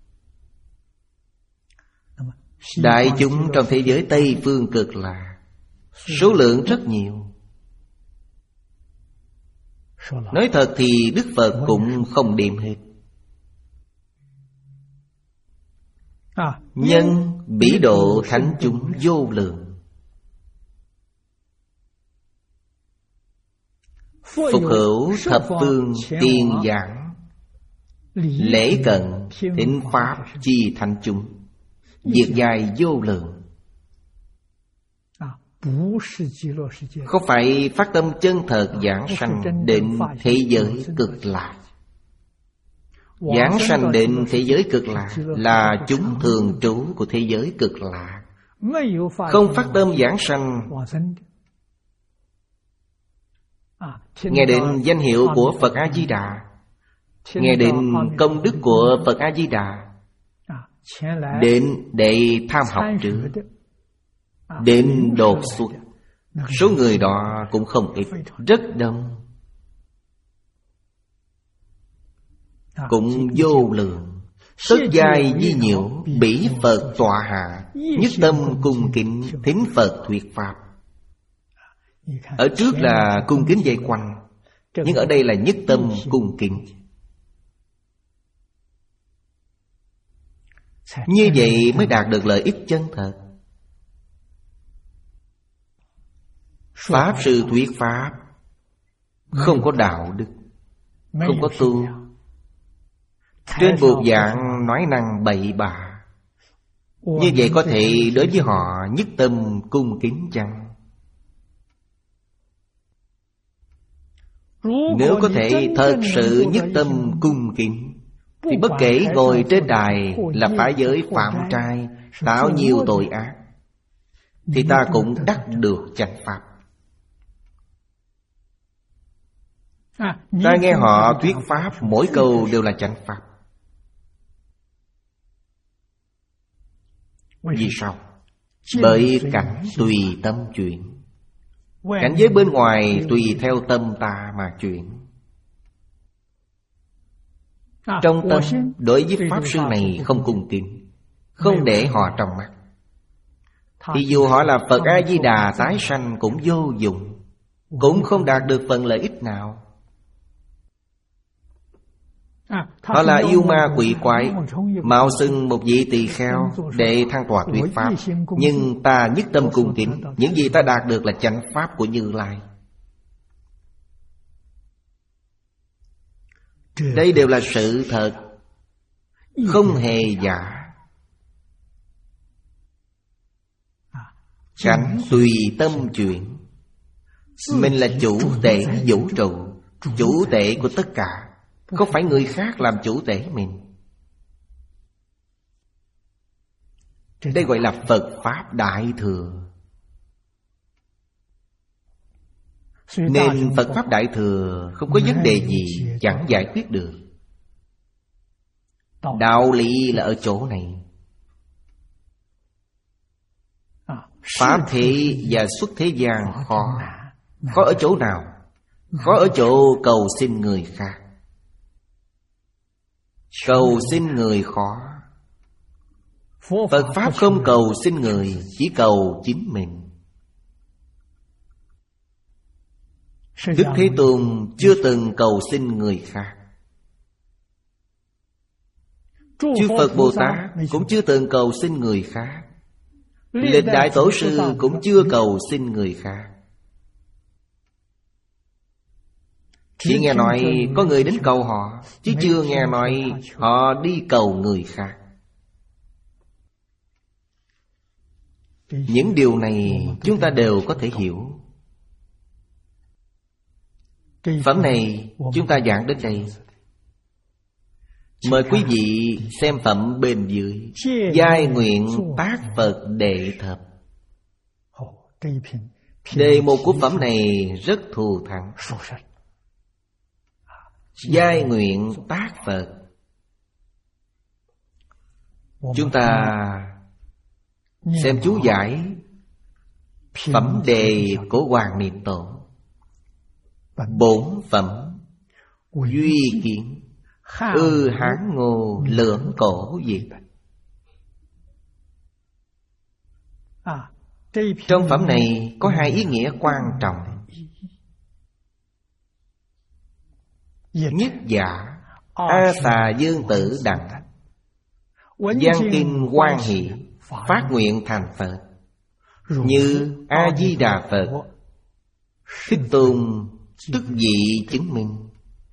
Đại chúng trong thế giới Tây Phương Cực Lạc số lượng rất nhiều. Nói thật thì Đức Phật cũng không đếm hết. Nhân bỉ độ thánh chúng vô lượng. Phục hữu thập phương tiền giảng, lễ cận thính pháp chi thánh chúng, việc dài vô lượng. Không phải phát tâm chân thật giảng sanh đến thế giới Cực Lạc. giảng sanh đến thế giới cực lạc là chúng thường trú của thế giới cực lạc. Không phát tâm giảng sanh, nghe đến danh hiệu của Phật A-di-đà, nghe đến công đức của Phật A-di-đà, đến để tham học trước, đến đột xuất. Số người đó cũng không ít, rất đông, cũng vô lượng. Tất giai di nhiễu, bỉ Phật tọa hạ, nhất tâm cung kính, thính Phật thuyết pháp. Ở trước là cung kính vây quanh, nhưng ở đây là nhất tâm cung kính. Như vậy mới đạt được lợi ích chân thật. Pháp sư thuyết pháp không có đạo đức, không có tu, trên buộc giảng nói năng bậy bạ. Như vậy có thể đối với họ nhất tâm cung kính chăng? Nếu có thể thật sự nhất tâm cung kính, thì bất kể ngồi trên đài là phá giới phạm trai, tạo nhiều tội ác, thì ta cũng đắc được chánh pháp. Ta nghe họ thuyết pháp, mỗi câu đều là chánh pháp. Vì sao? Bởi cảnh tùy tâm chuyển. Cảnh giới bên ngoài tùy theo tâm ta mà chuyển. Trong tâm đối với pháp sư này không cung kính, không để họ trong mắt, thì dù họ là Phật A-di-đà tái sanh cũng vô dụng, cũng không đạt được phần lợi ích nào. Họ là yêu ma quỷ quái, mạo xưng một vị tỳ kheo để thăng tọa thuyết pháp, nhưng ta nhất tâm cung kính. Những gì ta đạt được là chánh pháp của Như Lai. Đây đều là sự thật, không hề giả. Cảnh tùy tâm chuyển. Mình là chủ tể vũ trụ, chủ tể của tất cả, không phải người khác làm chủ tể mình. Đây gọi là Phật Pháp Đại Thừa. Nên Phật Pháp Đại Thừa không có vấn đề gì chẳng giải quyết được. Đạo lý là ở chỗ này. Pháp thế và xuất thế gian khó. Khó ở chỗ nào? Khó ở chỗ cầu xin người khác. Cầu xin người khó. Phật Pháp không cầu xin người, chỉ cầu chính mình. Đức Thế Tôn chưa từng cầu xin người khác. Chư Phật Bồ Tát cũng chưa từng cầu xin người khác. Lịch Đại Tổ Sư cũng chưa cầu xin người khác. Chỉ nghe nói có người đến cầu họ, chứ chưa nghe nói họ đi cầu người khác. Những điều này chúng ta đều có thể hiểu. Phẩm này chúng ta giảng đến đây. Mời quý vị xem phẩm bên dưới. Giai nguyện tác Phật đệ thập. Đề mục của phẩm này rất thù thắng. Giai nguyện tác Phật. Chúng ta xem chú giải phẩm đề của Hoàng Niệm Tổ. Bổn phẩm duy kiến, ư hán ngô lưỡng cổ diệt. Trong phẩm này có hai ý nghĩa quan trọng. Nhất giả A Xà Dương Tử Đặng, Giang kinh quan hỷ, phát nguyện thành Phật. Như A Di Đà Phật, Thích Tôn tức vị chứng minh.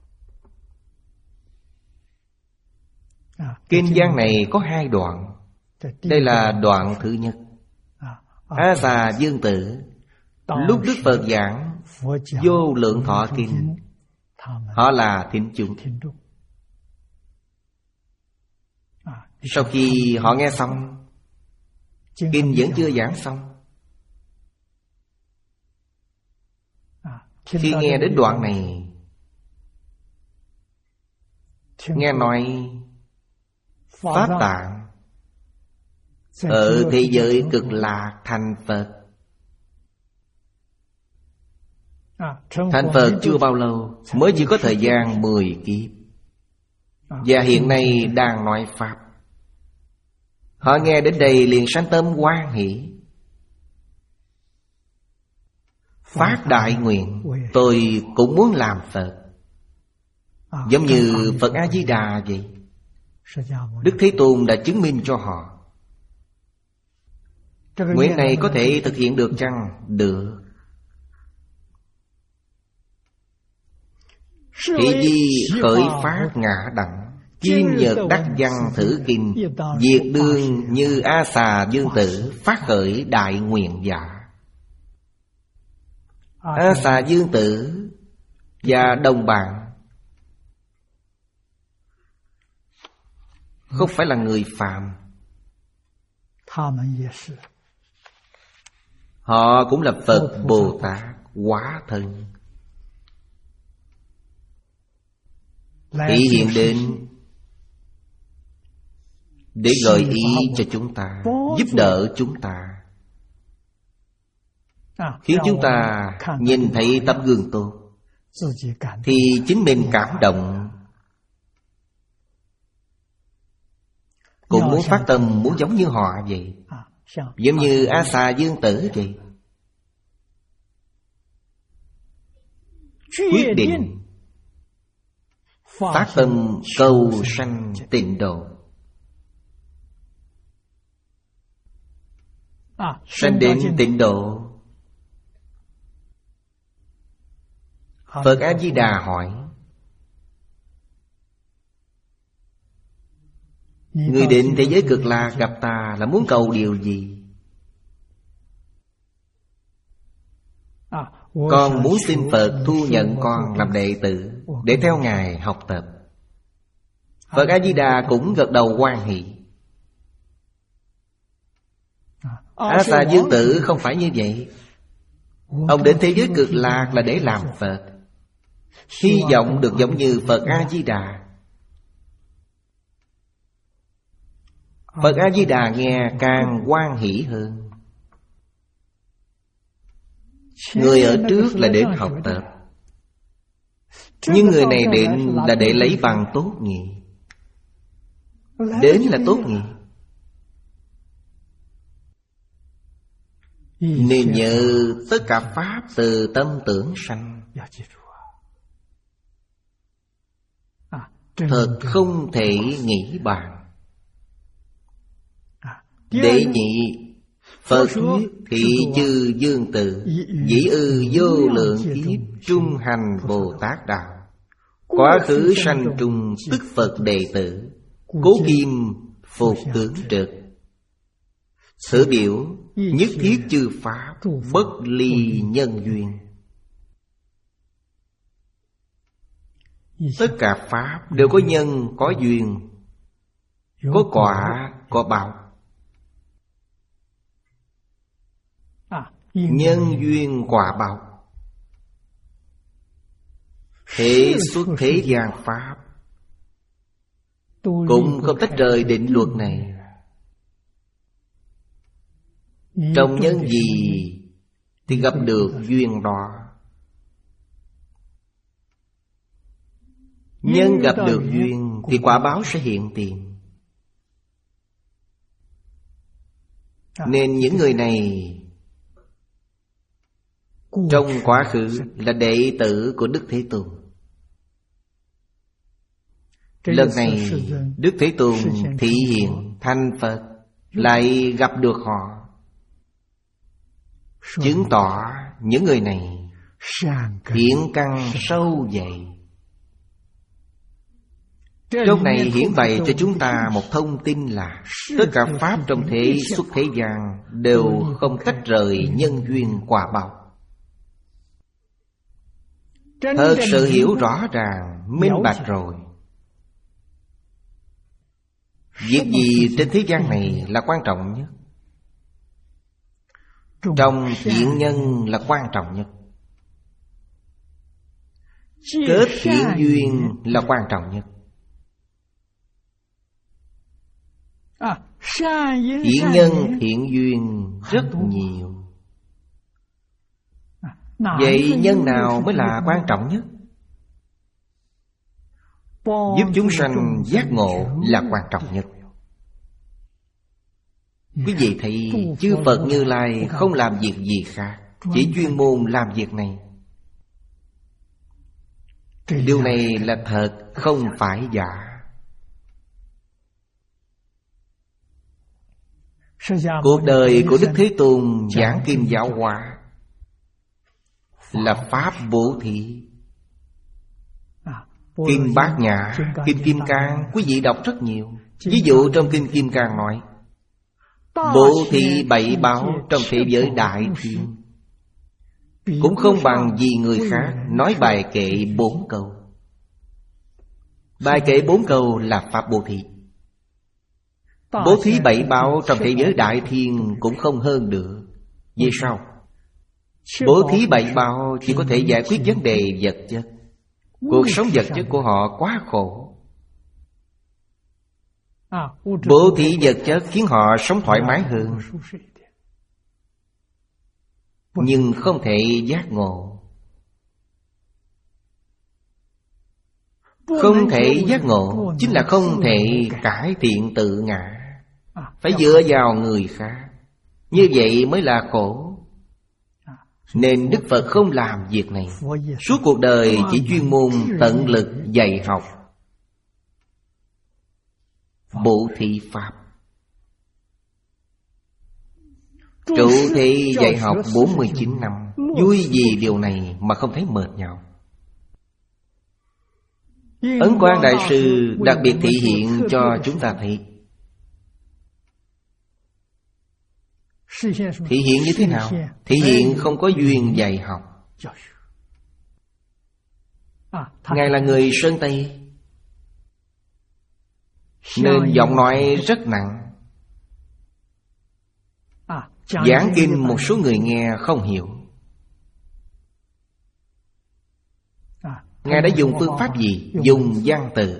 Kinh văn này có hai đoạn. Đây là đoạn thứ nhất. A Xà Dương Tử, lúc Đức Phật giảng Vô Lượng Thọ Kinh, họ là thính chúng. Sau khi họ nghe xong, kinh vẫn chưa giảng xong. Khi nghe đến đoạn này, nghe nói Pháp Tạng ở thế giới Cực Lạc thành Phật. Thành Phật chưa bao lâu, mới chỉ có thời gian mười kiếp. Và hiện nay đang nói Pháp. Họ nghe đến đây liền sanh tâm hoan hỷ, phát đại nguyện, tôi cũng muốn làm Phật. Giống như Phật A-di-đà vậy. Đức Thế Tôn đã chứng minh cho họ. Nguyện này có thể thực hiện được chăng? Được. Thị di khởi phát ngã đẳng, kim nhật đắc văn thử kinh, diệt đương như A Xà Dương Tử, phát khởi đại nguyện giả. A Xà Dương Tử và đồng bạn không phải là người phàm. Họ cũng là Phật Bồ Tát hóa thân, thể hiện đến để gợi ý cho chúng ta, giúp đỡ chúng ta, khiến chúng ta nhìn thấy tấm gương tốt, thì chính mình cảm động, cũng muốn phát tâm muốn giống như họ vậy. Giống như A Xà Dương Tử vậy. Quyết định phát tâm cầu sanh tịnh độ, sanh đến tịnh độ. Phật A-di-đà hỏi: người đến thế giới Cực Lạc gặp ta là muốn cầu điều gì? Con muốn xin Phật thu nhận con làm đệ tử, để theo Ngài học tập. Phật A-di-đà cũng gật đầu hoan hỷ. A Xà Dương Tử không phải như vậy. Ông đến thế giới Cực Lạc là để làm Phật, hy vọng được giống như Phật A-di-đà. Phật A-di-đà nghe càng hoan hỷ hơn. Người ở trước là đến học tập, nhưng người này đến là để lấy bằng tốt nhỉ. Đến là tốt nhỉ. Nên nhớ tất cả Pháp từ tâm tưởng sanh. Thật không thể nghĩ bàn. Đệ nhị, Phật thuyết thị chư Dương Tử, dĩ ư vô lượng kiếp trung hành Bồ Tát đạo. Quá khứ sanh trùng tức Phật đệ tử, cố kim phục tướng trực. Thử biểu nhất thiết chư Pháp, bất ly nhân duyên. Tất cả Pháp đều có nhân, có duyên, có quả, có báo. Nhân duyên quả báo. Thế xuất thế gian Pháp cũng không tách rời định luật này. Trong nhân gì thì gặp được duyên đó. Nhân gặp được duyên thì quả báo sẽ hiện tiền. Nên những người này trong quá khứ là đệ tử của Đức Thế Tôn. Lần này Đức Thế Tôn thị hiện thành Phật, lại gặp được họ, chứng tỏ những người này thiện căn sâu dày. Trong này hiển bày cho chúng ta một thông tin là tất cả Pháp trong thế xuất thế gian đều không tách rời nhân duyên quả báo. Thật sự hiểu rõ ràng, minh bạch rồi, Việc gì trên thế gian này là quan trọng nhất? Trong thiện nhân là quan trọng nhất. Kết thiện duyên là quan trọng nhất. Thiện nhân thiện duyên rất nhiều. Vậy nhân nào mới là quan trọng nhất? Giúp chúng sanh giác ngộ là quan trọng nhất. Quý vị thấy chư Phật Như Lai không làm việc gì khác, chỉ chuyên môn làm việc này. Điều này là thật, không phải giả. Cuộc đời của Đức Thế Tôn giảng kim giáo hóa là pháp bố thí. Kinh Bát Nhã, Kinh Kim Cang, quý vị đọc rất nhiều. Ví dụ trong Kinh Kim Cang nói bố thí bảy báo trong thế giới đại thiên, cũng không bằng gì người khác nói bài kệ bốn câu. Bài kệ bốn câu là pháp bố thí. Bố thí bảy báo trong thế giới đại thiên cũng không hơn được. Vì sao? Bố thí bảy báo chỉ có thể giải quyết vấn đề vật chất. Cuộc sống vật chất của họ quá khổ. Bố thí vật chất khiến họ sống thoải mái hơn, nhưng không thể giác ngộ. Không thể giác ngộ chính là không thể cải thiện tự ngã. Phải dựa vào người khác. Như vậy mới là khổ. Nên Đức Phật không làm việc này. Suốt cuộc đời chỉ chuyên môn tận lực dạy học bố thí pháp. Trụ thị dạy học bốn mươi chín năm. Vui vì điều này mà không thấy mệt nhọc. Ấn Quang Đại Sư đặc biệt thị hiện cho chúng ta thấy. Thị hiện như thế nào? Thị hiện không có duyên dạy học. Ngài là người Sơn Tây, nên giọng nói rất nặng. Giảng kinh một số người nghe không hiểu. Ngài đã dùng phương pháp gì? Dùng văn tự,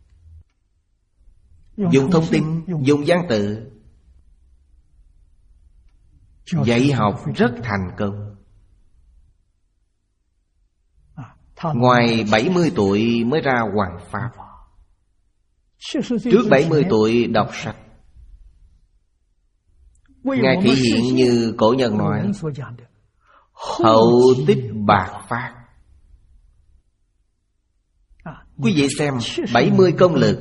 dùng thông tin, dùng văn tự. Dạy học rất thành công. Ngoài bảy mươi tuổi mới ra Hoằng Pháp. Trước bảy mươi tuổi đọc sách. Ngài thể hiện như cổ nhân nói hậu tích bạc phát. Quý vị xem, bảy mươi công lực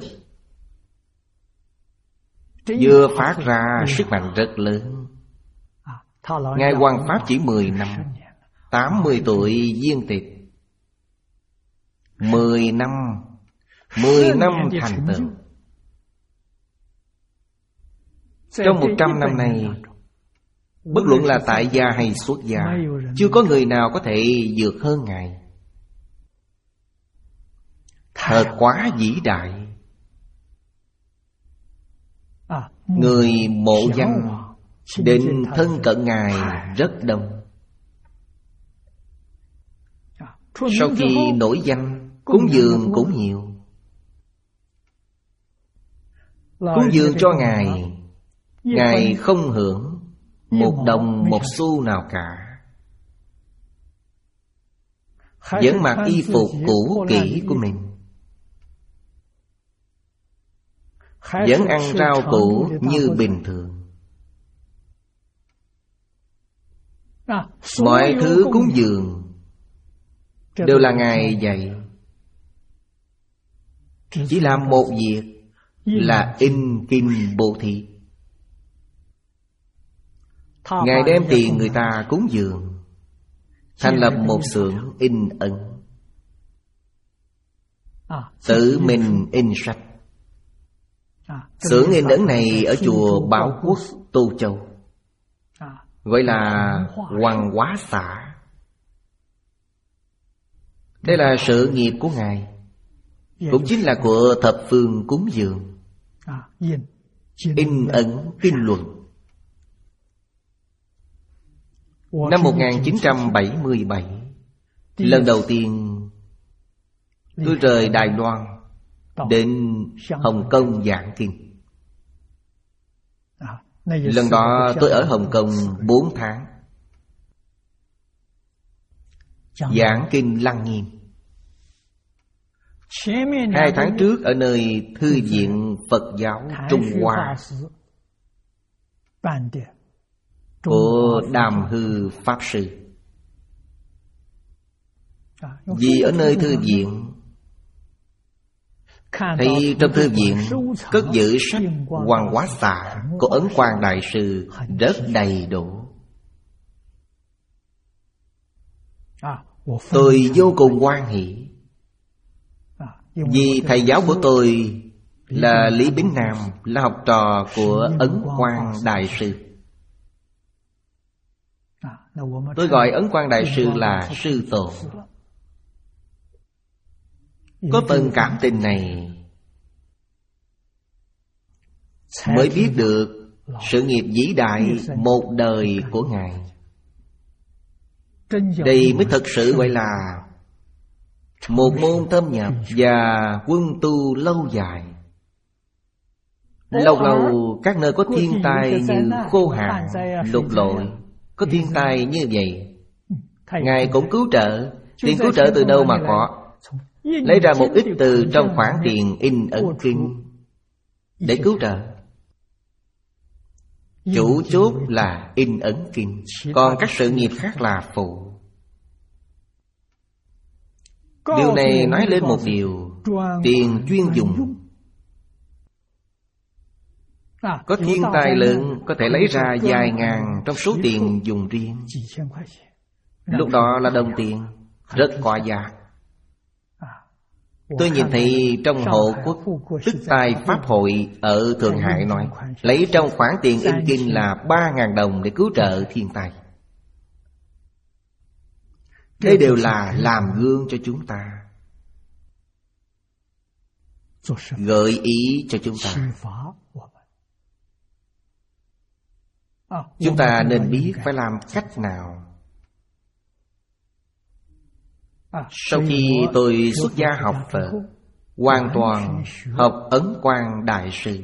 vừa phát ra sức mạnh rất lớn. Ngài Hoằng Pháp chỉ mười năm. Tám mươi tuổi viên tịch. Mười năm Mười năm thành tựu. Trong một trăm năm này, bất luận là tại gia hay xuất gia, chưa có người nào có thể vượt hơn Ngài. Thật quá vĩ đại. Người mộ danh đến thân cận Ngài rất đông. Sau khi nổi danh, cúng dường cũng nhiều. Cúng dường cho Ngài, Ngài không hưởng một đồng một xu nào cả. Vẫn mặc y phục cũ kỹ của mình, vẫn ăn rau củ như bình thường. Mọi thứ cúng dường đều là Ngài dạy. Chỉ làm một việc là in kinh bố thí. Ngài đem tiền người ta cúng dường, thành lập một xưởng in ấn, tự mình in sách. Xưởng in ấn này ở chùa Bảo Quốc, Tô Châu, gọi là Hoàng Hóa Xã. Đây là sự nghiệp của Ngài, cũng chính là của thập phương cúng dường. In ấn kinh luận. Năm một nghìn chín trăm bảy mươi bảy, lần đầu tiên tôi rời Đài Loan đến Hồng Kông giảng kinh. Lần đó tôi ở Hồng Kông bốn tháng, giảng kinh Lăng Nghiêm. Hai tháng trước ở nơi Thư viện Phật giáo Trung Hoa của Đàm Hư Pháp Sư. Vì ở nơi thư viện, thấy trong thư viện cất giữ sách Hoàng Hóa Xạ của Ấn Quang Đại Sư rất đầy đủ. Tôi vô cùng hoan hỷ, vì thầy giáo của tôi là Lý Bính Nam, là học trò của Ấn Quang Đại Sư. Tôi gọi Ấn Quang Đại Sư là sư tổ. Có phần cảm tình này mới biết được sự nghiệp vĩ đại một đời của Ngài. Đây mới thật sự gọi là một môn thâm nhập và quân tu lâu dài. Lâu lâu các nơi có thiên tai như khô hạn, lụt lội, có thiên tai như vậy, Ngài cũng cứu trợ. Tiền cứu trợ từ đâu mà có? Lấy ra một ít từ trong khoản tiền in ấn kinh để cứu trợ. Chủ chốt là in ấn kinh, còn các sự nghiệp khác là phụ. Điều này nói lên một điều: tiền chuyên dùng. Có thiên tai lớn có thể lấy ra vài ngàn trong số tiền dùng riêng. Lúc đó là đồng tiền, rất có giá. Tôi nhìn thấy trong Hộ Quốc Tức Tài Pháp Hội ở Thượng Hải nói, lấy trong khoản tiền in kinh là ba ngàn đồng để cứu trợ thiên tai. Đây đều là làm gương cho chúng ta, gợi ý cho chúng ta. Chúng ta nên biết phải làm cách nào. Sau khi tôi xuất gia học Phật, hoàn toàn học Ấn Quang Đại Sư.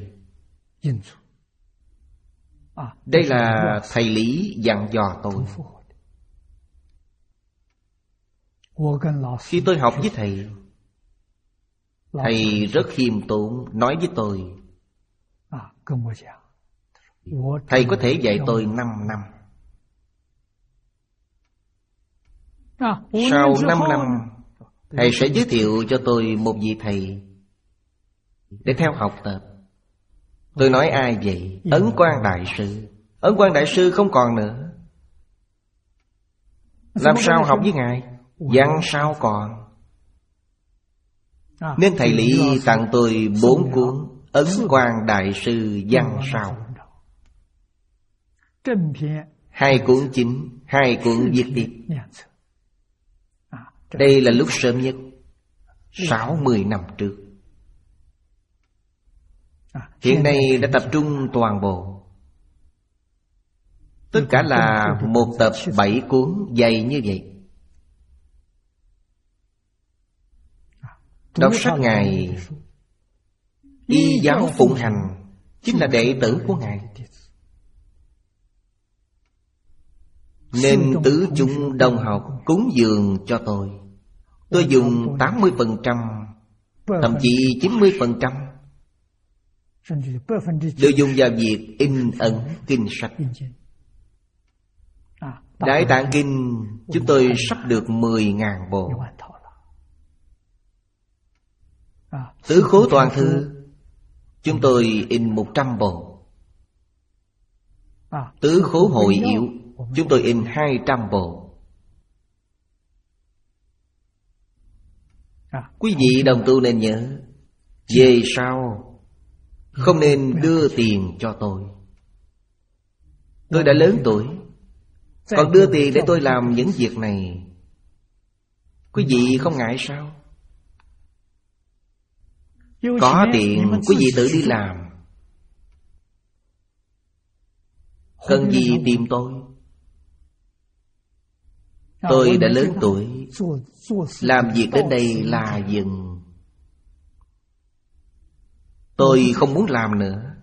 Đây là thầy Lý dặn dò tôi. Khi tôi học với thầy, thầy rất khiêm tốn nói với tôi, thầy có thể dạy tôi năm năm. Sau năm năm, thầy sẽ giới thiệu cho tôi một vị thầy để theo học tập. Tôi nói ai vậy? Ấn Quang Đại Sư. Ấn Quang Đại Sư không còn nữa, làm sao học với Ngài? Văn sao còn? Nên thầy Lý tặng tôi bốn cuốn Ấn Quang Đại Sư văn sao. Hai cuốn chính, hai cuốn viết tiếp. Đây là lúc sớm nhất, sáu mươi năm trước. Hiện nay đã tập trung toàn bộ. Tất cả là một tập bảy cuốn dày như vậy. Đọc sách Ngài, y giáo phụng hành, chính là đệ tử của Ngài. Nên tứ chúng đồng học cúng dường cho tôi. Tôi dùng tám mươi phần trăm, thậm chí chín mươi phần trăm đều dùng vào việc in ấn kinh sách. Đại Tạng Kinh chúng tôi sắp được mười ngàn bộ. Tứ Khố Toàn Thư chúng tôi in một trăm bộ. Tứ Khố Hội Yếu chúng tôi in hai trăm bộ. Quý vị đồng tu nên nhớ, về sau không nên đưa tiền cho tôi. Tôi đã lớn tuổi, còn đưa tiền để tôi làm những việc này, quý vị không ngại sao? Có tiền quý vị tự đi làm, Cần gì tìm tôi? Tôi đã lớn tuổi, làm việc đến đây là dừng. Tôi không muốn làm nữa,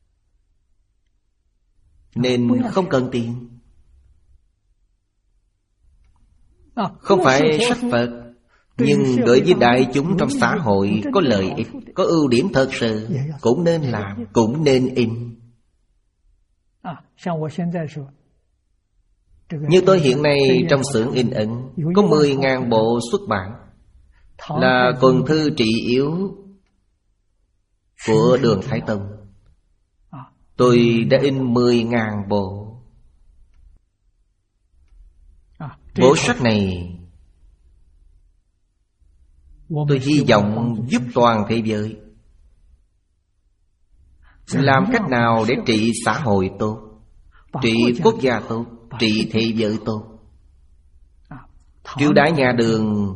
nên không cần tiền. Không phải sách Phật, nhưng đối với đại chúng trong xã hội có lợi ích, có ưu điểm thật sự, cũng nên làm, cũng nên in. Như tôi hiện nay trong xưởng in ấn có mười nghìn bộ xuất bản, là quần thư trị yếu của Đường Thái Tông. Tôi đã in mười nghìn bộ. Bộ sách này tôi hy vọng giúp toàn thế giới. Làm cách nào để trị xã hội tốt, trị quốc gia tốt, trị thế giới tốt. Triều đại nhà Đường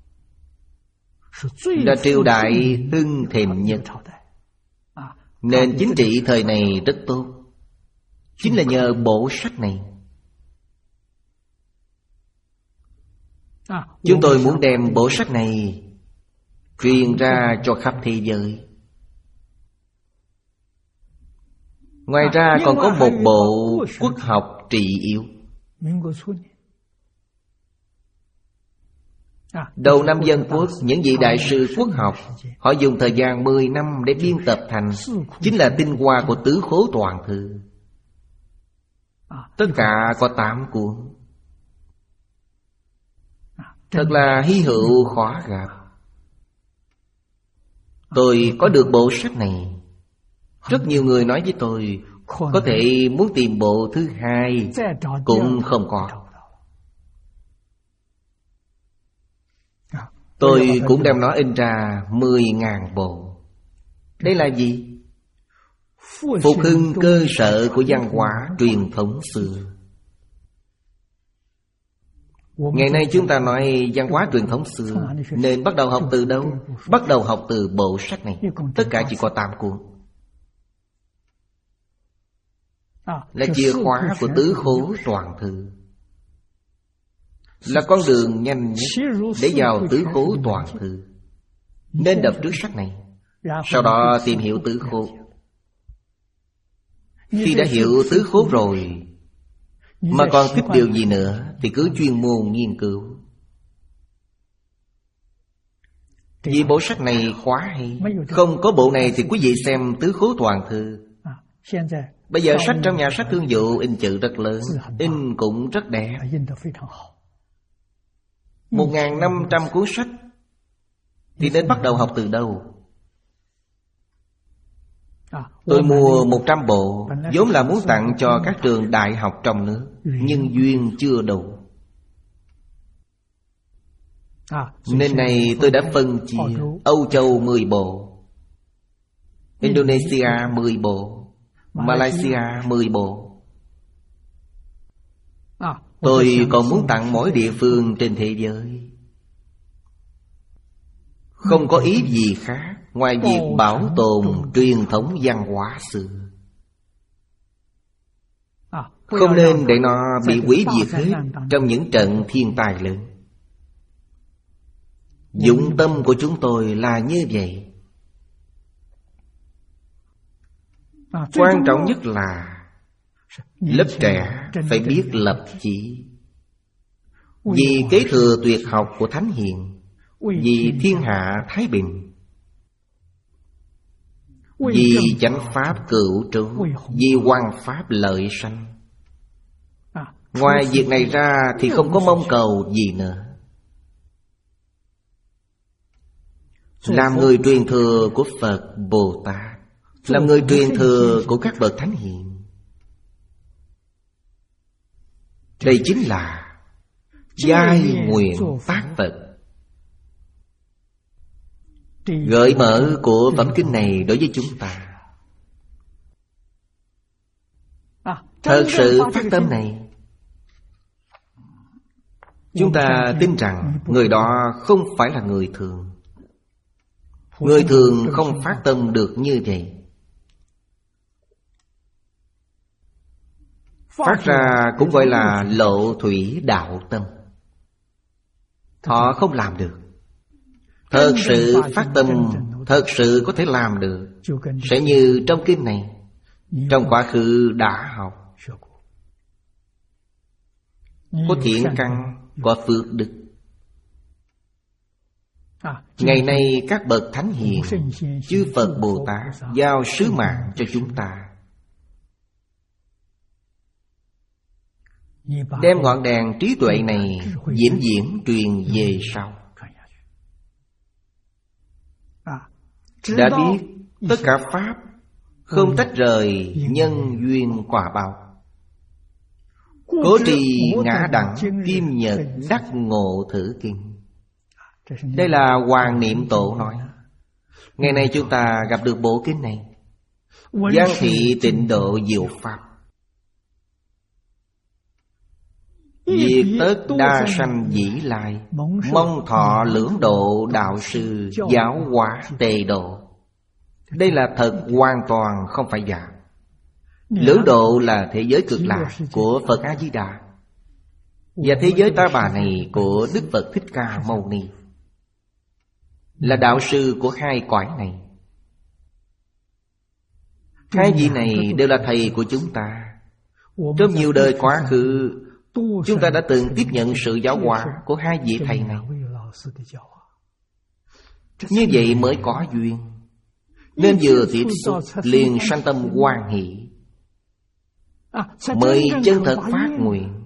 là triều đại hưng thịnh nhất, nền chính trị thời này rất tốt, chính là nhờ bộ sách này. Chúng tôi muốn đem bộ sách này truyền ra cho khắp thế giới. Ngoài ra còn có một bộ quốc học trị yếu. Đầu năm Dân Quốc, những vị đại sư quốc học, họ dùng thời gian mười năm để biên tập thành, chính là tinh hoa của Tứ Khố Toàn Thư. Tất cả có tám cuốn. Thật là hy hữu khó gặp. Tôi có được bộ sách này. Rất nhiều người nói với tôi, có thể muốn tìm bộ thứ hai cũng không có. Tôi cũng đem nó in ra mười nghìn bộ. Đây là gì? Phục hưng cơ sở của văn hóa truyền thống xưa. Ngày nay chúng ta nói văn hóa truyền thống xưa, nên bắt đầu học từ đâu? Bắt đầu học từ bộ sách này. Tất cả chỉ có tám cuốn, là chìa khóa của Tứ Khố Toàn Thư, là con đường nhanh nhất để vào Tứ Khố Toàn Thư. Nên đọc trước sách này, sau đó tìm hiểu Tứ Khố. Khi đã hiểu Tứ Khố rồi mà còn thích điều gì nữa thì cứ chuyên môn nghiên cứu. Vì bộ sách này khóa hay, không có bộ này thì quý vị xem Tứ Khố Toàn Thư. Bây giờ sách trong nhà sách Thương Vụ in chữ rất lớn, in cũng rất đẹp. Một nghìn năm trăm cuốn sách thì nên bắt đầu học từ đâu? Tôi mua một trăm bộ, vốn là muốn tặng cho các trường đại học trong nước, nhưng duyên chưa đủ. Nên này tôi đã phân chia: Âu Châu mười bộ, Indonesia mười bộ, Malaysia mười bộ. Tôi còn muốn tặng mỗi địa phương trên thế giới. Không có ý gì khác ngoài việc bảo tồn truyền thống văn hóa xưa. Không nên để nó bị hủy diệt hết trong những trận thiên tai lớn. Dụng tâm của chúng tôi là như vậy. Quan trọng nhất là lớp trẻ phải biết lập chí, vì kế thừa tuyệt học của Thánh Hiền, vì thiên hạ thái bình, vì chánh pháp cửu trụ, vì hoằng pháp lợi sanh. Ngoài việc này ra thì không có mong cầu gì nữa. Làm người truyền thừa của Phật Bồ Tát, làm người truyền thừa của các bậc Thánh Hiền, đây chính là giai nguyện tác Phật. Gợi mở của phẩm kinh này đối với chúng ta, thật sự phát tâm này, chúng ta tin rằng người đó không phải là người thường. Người thường không phát tâm được như vậy. phát ra cũng gọi là lộ thủy đạo tâm. Họ không làm được. Thật sự phát tâm, thật sự có thể làm được, sẽ như trong kinh này, trong quá khứ đã học. Có thiện căn, có phước đức. Ngày nay các bậc thánh hiền, chư Phật Bồ Tát giao sứ mạng cho chúng ta, đem ngọn đèn trí tuệ này diễn diễn truyền về sau. Đã biết tất cả pháp không tách rời nhân duyên quả báo. Cố trì ngã đẳng kim nhật đắc ngộ thử kinh. Đây là Hoàng Niệm Tổ nói. Ngày nay chúng ta gặp được bộ kinh này. Giang thị tịnh độ diệu pháp, diệt tất đa sanh dĩ lai, mong thọ lưỡng độ đạo sư giáo hóa tề độ. Đây là thật hoàn toàn không phải giả. Lưỡng độ là thế giới cực lạc của Phật A-di-đà, và thế giới Ta Bà này của Đức Phật Thích Ca Mâu Ni, là đạo sư của hai cõi này. Hai vị này đều là thầy của chúng ta. Trong nhiều đời quá khứ, chúng ta đã từng tiếp nhận sự giáo hóa của hai vị thầy này. Như vậy mới có duyên, nên vừa tiếp xúc liền sanh tâm hoan hỷ, mới chân thật phát nguyện.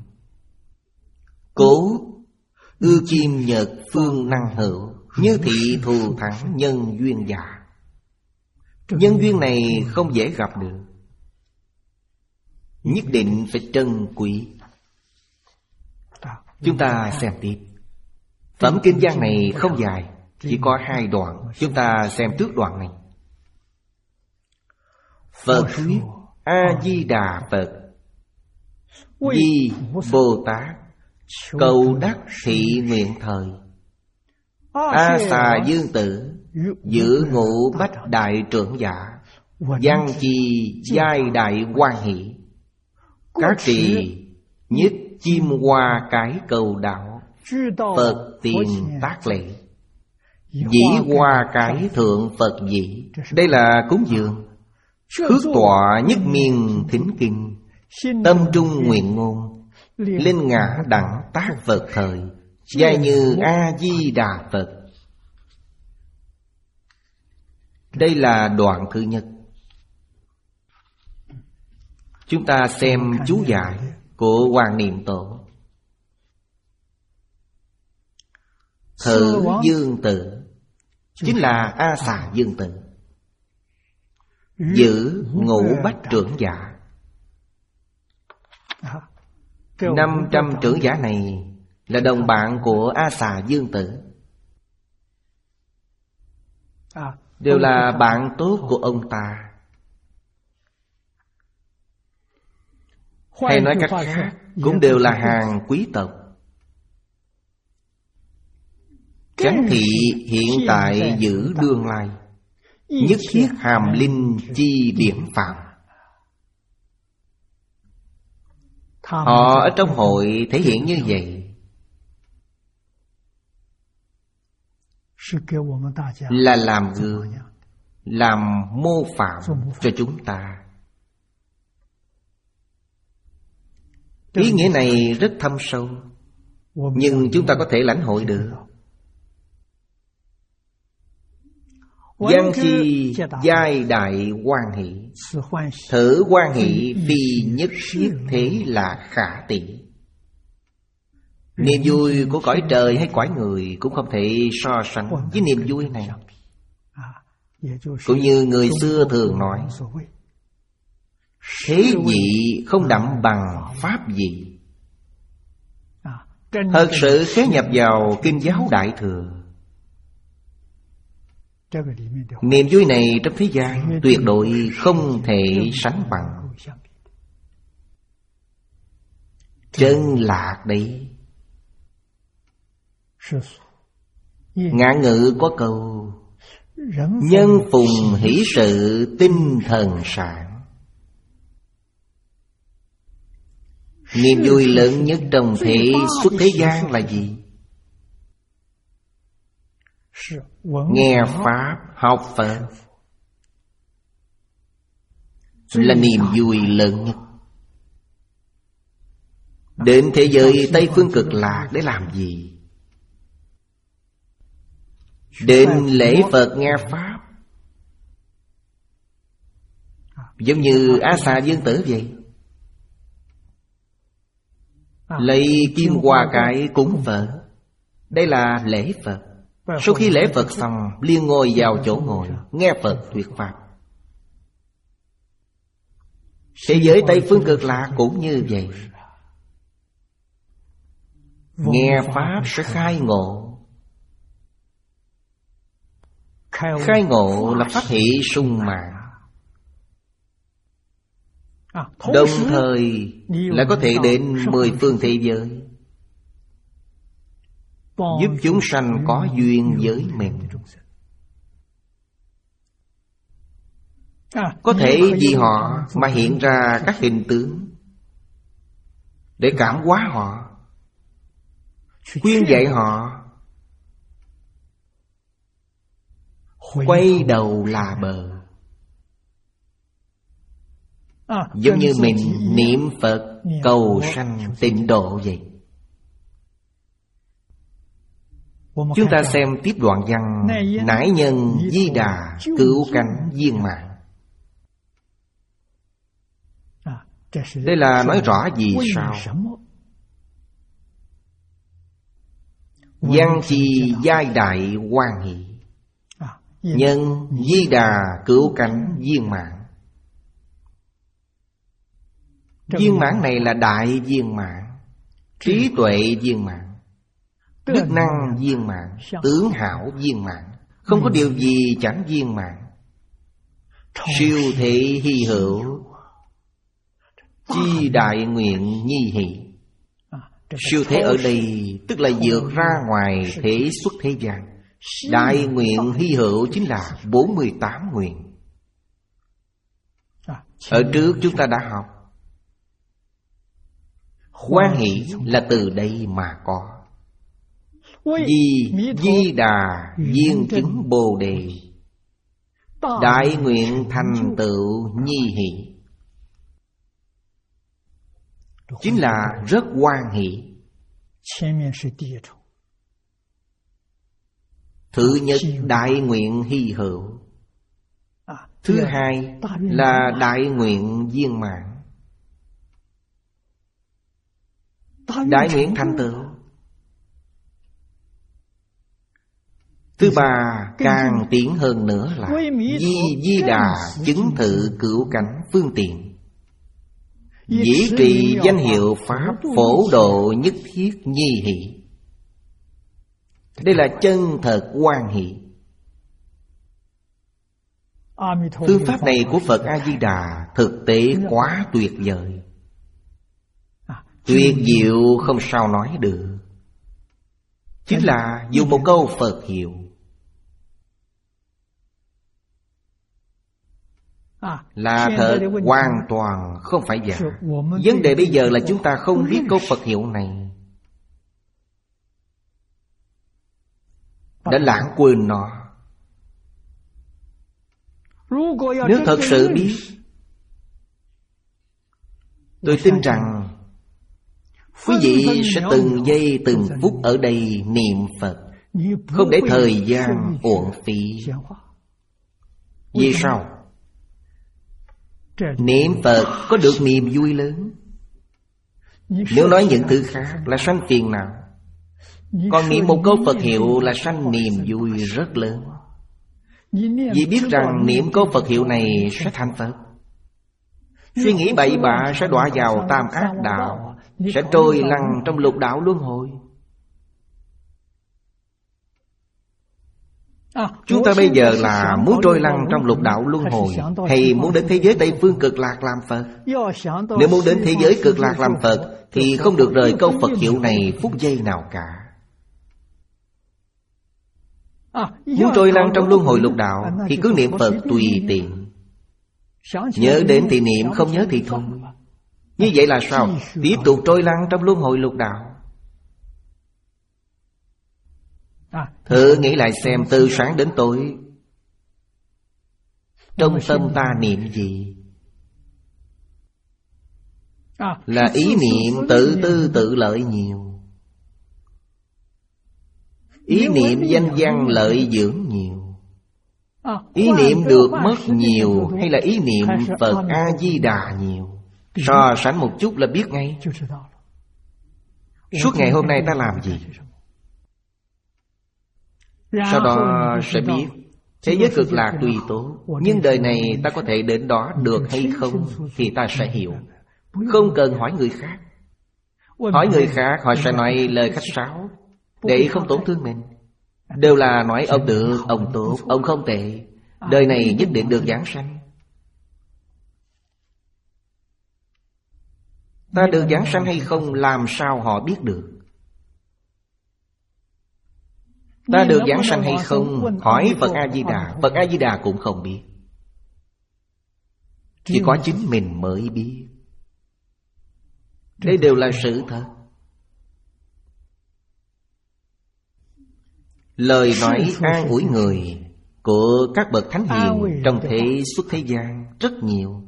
Cố ư kim nhật phương năng hữu, như thị thù thắng nhân duyên giả. Nhân duyên này không dễ gặp được, nhất định phải trân quý. Chúng ta xem tiếp. Phẩm kinh văn này không dài, chỉ có hai đoạn. Chúng ta xem trước đoạn này. Phật thuyết A-di-đà Phật, Di Bồ Tát cầu đắc thị nguyện thời. A Xà Dương Tử giữ ngũ bách đại trưởng giả, văn chi giai đại quan hỷ. Các trì nhất chim hoa cái cầu đạo, Phật tiền tác lễ. Dĩ hoa cái thượng Phật dĩ. Đây là cúng dường. Khước tọa nhất miên thính kinh, tâm trung nguyện ngôn, linh ngã đẳng tác Phật thời. Giai như A-di-đà Phật. Đây là đoạn thứ nhất. Chúng ta xem chú giải của Hoàng Niệm Tổ. Thử Dương Tử chính là A Xà Dương Tử, giữ ngũ bách trưởng giả. Năm trăm trưởng giả này là đồng bạn của A Xà Dương Tử, đều là bạn tốt của ông ta. Hay nói cách khác, cũng đều là hàng quý tộc. Chánh thị hiện tại giữ đương lai, nhất thiết hàm linh chi điển phạm. Họ ở trong hội thể hiện như vậy, là làm gương, làm mô phạm cho chúng ta. Ý nghĩa này rất thâm sâu, nhưng chúng ta có thể lãnh hội được. Văn chi giai đại hoan hỷ, thử hoan hỷ phi nhất thiết thế là khả tỷ. Niềm vui của cõi trời hay cõi người cũng không thể so sánh với niềm vui này. Cũng như người xưa thường nói, thế vị không đậm bằng pháp vị. Thật sự khế nhập vào kinh giáo Đại Thừa, niềm vui này trong thế gian tuyệt đối không thể sánh bằng. Chân lạc đấy. Ngạn ngữ có câu, nhân phùng hỷ sự tinh thần sản. Niềm vui lớn nhất trong thế xuất thế gian là gì? Nghe Pháp, học Phật là niềm vui lớn nhất. Đến thế giới Tây Phương Cực Lạc để làm gì? Đến lễ Phật nghe Pháp. Giống như A Xà Dương Tử vậy, lấy kim hoa cải cúng Phật. Đây là lễ Phật. Sau khi lễ Phật xong, liền ngồi vào chỗ ngồi nghe Phật thuyết Pháp. Thế giới Tây Phương Cực Lạc cũng như vậy. Nghe Pháp sẽ khai ngộ. Khai ngộ là pháp hệ sung mãn, đồng thời lại có thể đến mười phương thế giới, giúp chúng sanh có duyên với mình. Có thể vì họ mà hiện ra các hình tướng để cảm hóa họ, khuyên dạy họ quay đầu là bờ. Giống như mình niệm Phật cầu sanh tịnh độ vậy. Chúng ta xem tiếp đoạn văn: nãi nhân Di Đà cứu cánh viên mãn. Đây là nói rõ vì sao. Văn chi giai đại hoan hỷ, nhân Di Đà cứu cánh viên mãn. Viên mãn này là đại viên mãn, trí tuệ viên mãn, đức năng viên mãn, tướng hảo viên mãn. Không có điều gì chẳng viên mãn. Siêu thể hy hữu, chi đại nguyện nhi hỷ. Siêu thế ở đây tức là vượt ra ngoài thế xuất thế gian. Đại nguyện hy hữu chính là bốn mươi tám nguyện. Ở trước chúng ta đã học, hoan hỷ là từ đây mà có. Vì Di Đà viên chứng Bồ Đề, đại nguyện thành tựu nhi hỷ, chính là rất hoan hỷ. Thứ nhất, đại nguyện hy hữu. Thứ hai là đại nguyện viên mãn, đại nguyện thành tựu. Thứ ba, càng tiến hơn nữa là Di Di Đà chứng thự cửu cảnh phương tiện, dĩ trì danh hiệu Pháp phổ độ nhất thiết nhi hỷ. Đây là chân thật hoan hỷ. Phương pháp này của Phật A-di-đà thực tế quá tuyệt vời, tuyệt diệu không sao nói được. Chính là dùng một câu Phật hiệu, là thật hoàn toàn không phải giả. Vấn đề bây giờ là chúng ta không biết câu Phật hiệu này, đã lãng quên nó. Nếu thật sự biết, tôi tin rằng quý vị sẽ từng giây từng phút ở đây niệm Phật, không để thời gian uổng phí. Vì sao? Niệm Phật có được niềm vui lớn. Nếu nói những thứ khác là sanh phiền não, còn niệm một câu Phật hiệu là sanh niềm vui rất lớn. Vì biết rằng niệm câu Phật hiệu này sẽ thành Phật. Suy nghĩ bậy bạ sẽ đọa vào tam ác đạo, sẽ trôi lăn trong lục đạo luân hồi. Chúng ta bây giờ là muốn trôi lăn trong lục đạo luân hồi, hay muốn đến thế giới Tây Phương Cực Lạc làm Phật? Nếu muốn đến thế giới Cực Lạc làm Phật thì không được rời câu Phật hiệu này phút giây nào cả. Muốn trôi lăn trong luân hồi lục đạo thì cứ niệm Phật tùy tiện. Nhớ đến thì niệm, không nhớ thì thôi. Như vậy là sao? Tiếp tục trôi lăn trong luân hồi lục đạo. Thử nghĩ lại xem, từ sáng đến tối trong tâm ta niệm gì? Là ý niệm tự tư tự lợi nhiều, ý niệm danh văn lợi dưỡng nhiều, ý niệm được mất nhiều, hay là ý niệm Phật A-di-đà nhiều? So sánh một chút là biết ngay. Suốt ngày hôm nay ta làm gì? Sau đó sẽ biết thế giới cực lạc tuy tốt, nhưng đời này ta có thể đến đó được hay không thì ta sẽ hiểu. Không cần hỏi người khác. Hỏi người khác họ sẽ nói lời khách sáo để không tổn thương mình. Đều là nói ông được, ông tốt, ông không tệ, đời này nhất định được giảng sanh. Ta được giảng sanh hay không làm sao họ biết được? Ta được giảng sanh hay không hỏi Phật A-di-đà, Phật A-di-đà cũng không biết. Chỉ có chính mình mới biết. Đây đều là sự thật. Lời nói an ủi người của các bậc thánh hiền trong thế xuất thế gian rất nhiều.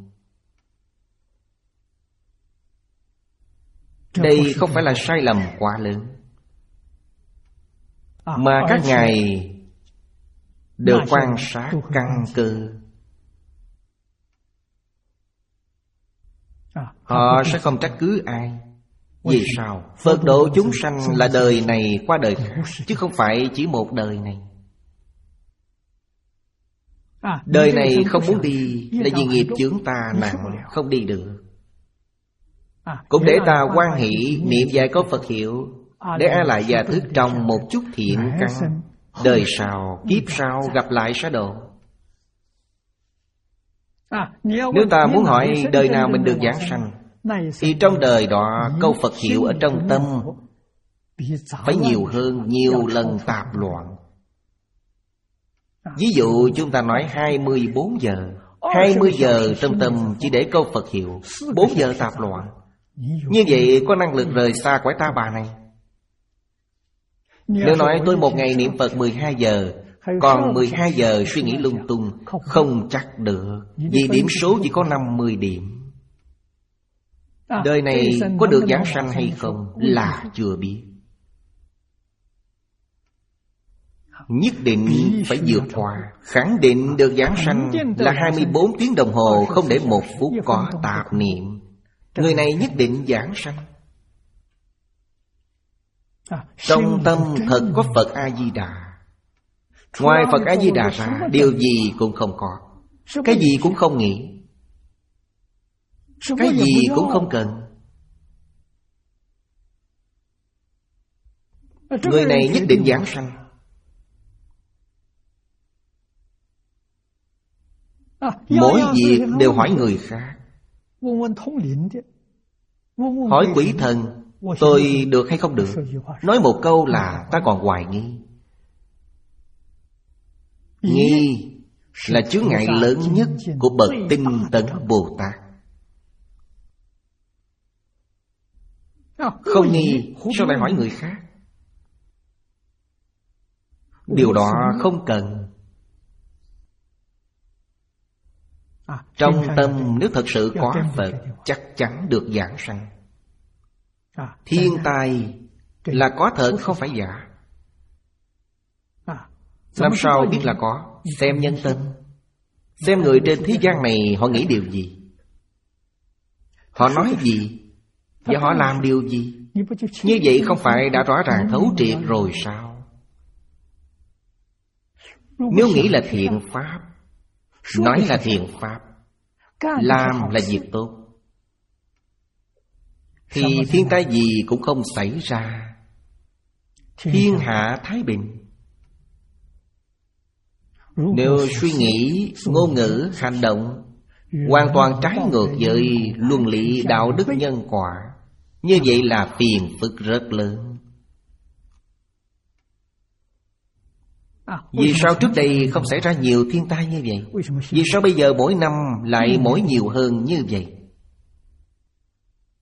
Đây không phải là sai lầm quá lớn, mà các ngài đều quan sát căn cơ. Họ sẽ không trách cứ ai. Vì sao? Phật độ chúng sanh là đời này qua đời khác, chứ không phải chỉ một đời này. Đời này không muốn đi là vì nghiệp chướng ta nặng, không đi được. Cũng để ta hoan hỷ niệm vài câu Phật hiệu, để A Lại Già thức trong một chút thiện căn, đời sau, kiếp sau gặp lại sẽ độ. Nếu ta muốn hỏi đời nào mình được giảng sanh, thì trong đời đó câu Phật hiệu ở trong tâm phải nhiều hơn nhiều lần tạp loạn. Ví dụ chúng ta nói hai mươi bốn giờ, hai mươi giờ trong tâm chỉ để câu Phật hiệu, bốn giờ tạp loạn. Như vậy có năng lực rời xa cõi ta bà này. Nếu nói tôi một ngày niệm Phật mười hai giờ, còn mười hai giờ suy nghĩ lung tung, không chắc được. Vì điểm số chỉ có năm mươi điểm. Đời này có được giảng sanh hay không là chưa biết. Nhất định phải vượt qua. Khẳng định được giảng sanh là hai mươi bốn tiếng đồng hồ, không để một phút có tạp niệm. Người này nhất định giảng sanh. Trong tâm thật có Phật A-di-đà. Ngoài Phật A-di-đà ra, điều gì cũng không có. Cái gì cũng không nghĩ, cái gì cũng không cần. Người này nhất định giảng sanh. Mỗi việc đều hỏi người khác. Hỏi quỷ thần, tôi được hay không được? Nói một câu là ta còn hoài nghi. Nghi là chướng ngại lớn nhất của bậc tinh tấn Bồ Tát. Không nghi, sao lại hỏi người khác? Điều đó không cần. Trong tâm nếu thật sự có Phật, chắc chắn được giảng sanh. Thiên tai là có thật không phải giả. Làm sao biết là có? Xem nhân tâm. Xem người trên thế gian này họ nghĩ điều gì, họ nói gì, và họ làm điều gì. Như vậy không phải đã rõ ràng thấu triệt rồi sao? Nếu nghĩ là thiện pháp, nói là thiện pháp, làm là việc tốt, thì thiên tai gì cũng không xảy ra. Thiên hạ thái bình. Nếu suy nghĩ, ngôn ngữ, hành động hoàn toàn trái ngược với luân lý đạo đức nhân quả, như vậy là phiền phức rất lớn. Vì sao trước đây không xảy ra nhiều thiên tai như vậy? Vì sao bây giờ mỗi năm lại mỗi nhiều hơn như vậy?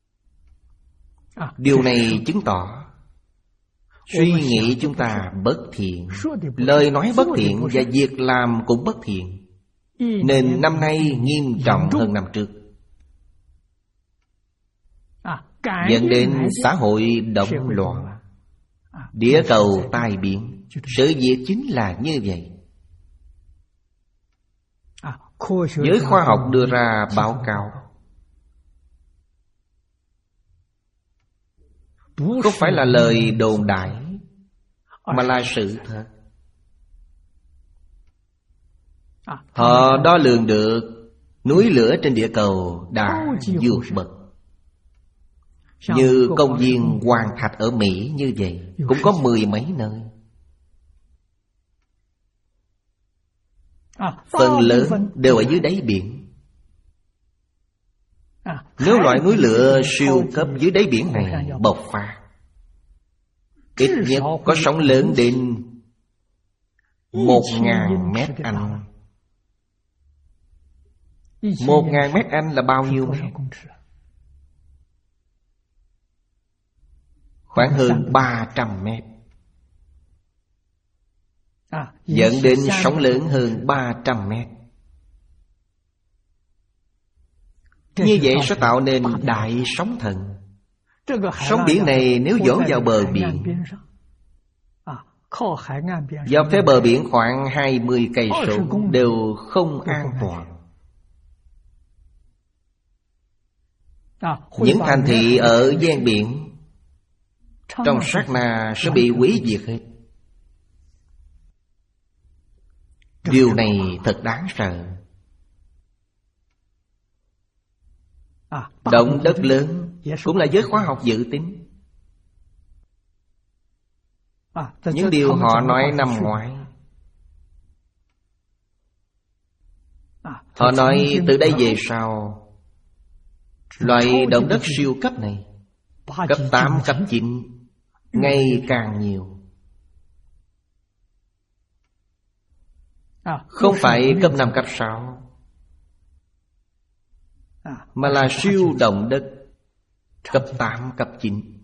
Điều này chứng tỏ suy nghĩ chúng ta bất thiện, lời nói bất thiện và việc làm cũng bất thiện, nên năm nay nghiêm trọng hơn năm trước, dẫn đến xã hội động loạn, địa cầu tai biến. Sự việc chính là như vậy. Giới khoa học đưa ra báo cáo, không phải là lời đồn đại, mà là sự thật. Họ đo lường được núi lửa trên địa cầu đã vượt bậc. Như công viên Hoàng Thạch ở Mỹ như vậy, cũng có mười mấy nơi. Phần lớn đều ở dưới đáy biển. Nếu loại núi lửa siêu cấp dưới đáy biển này bộc phát, ít nhất có sóng lớn đến một ngàn mét Anh. Một ngàn mét Anh là bao nhiêu mét? Khoảng hơn ba trăm mét. Dẫn đến sóng lớn hơn ba trăm mét. Như vậy sẽ tạo nên đại sóng thần. Sóng biển này nếu dỗ vào bờ biển, dọc theo bờ biển khoảng hai mươi cây số đều không an toàn. Những thành thị ở ven biển trong sát na sẽ bị hủy diệt hết. Điều này thật đáng sợ. Động đất lớn cũng là giới khoa học dự tính. Những điều họ nói năm ngoái, họ nói từ đây về sau, loại động đất siêu cấp này, cấp tám, cấp chín, ngày càng nhiều. Không phải cấp năm, cấp sáu, mà là siêu động đất cấp tám, cấp chín.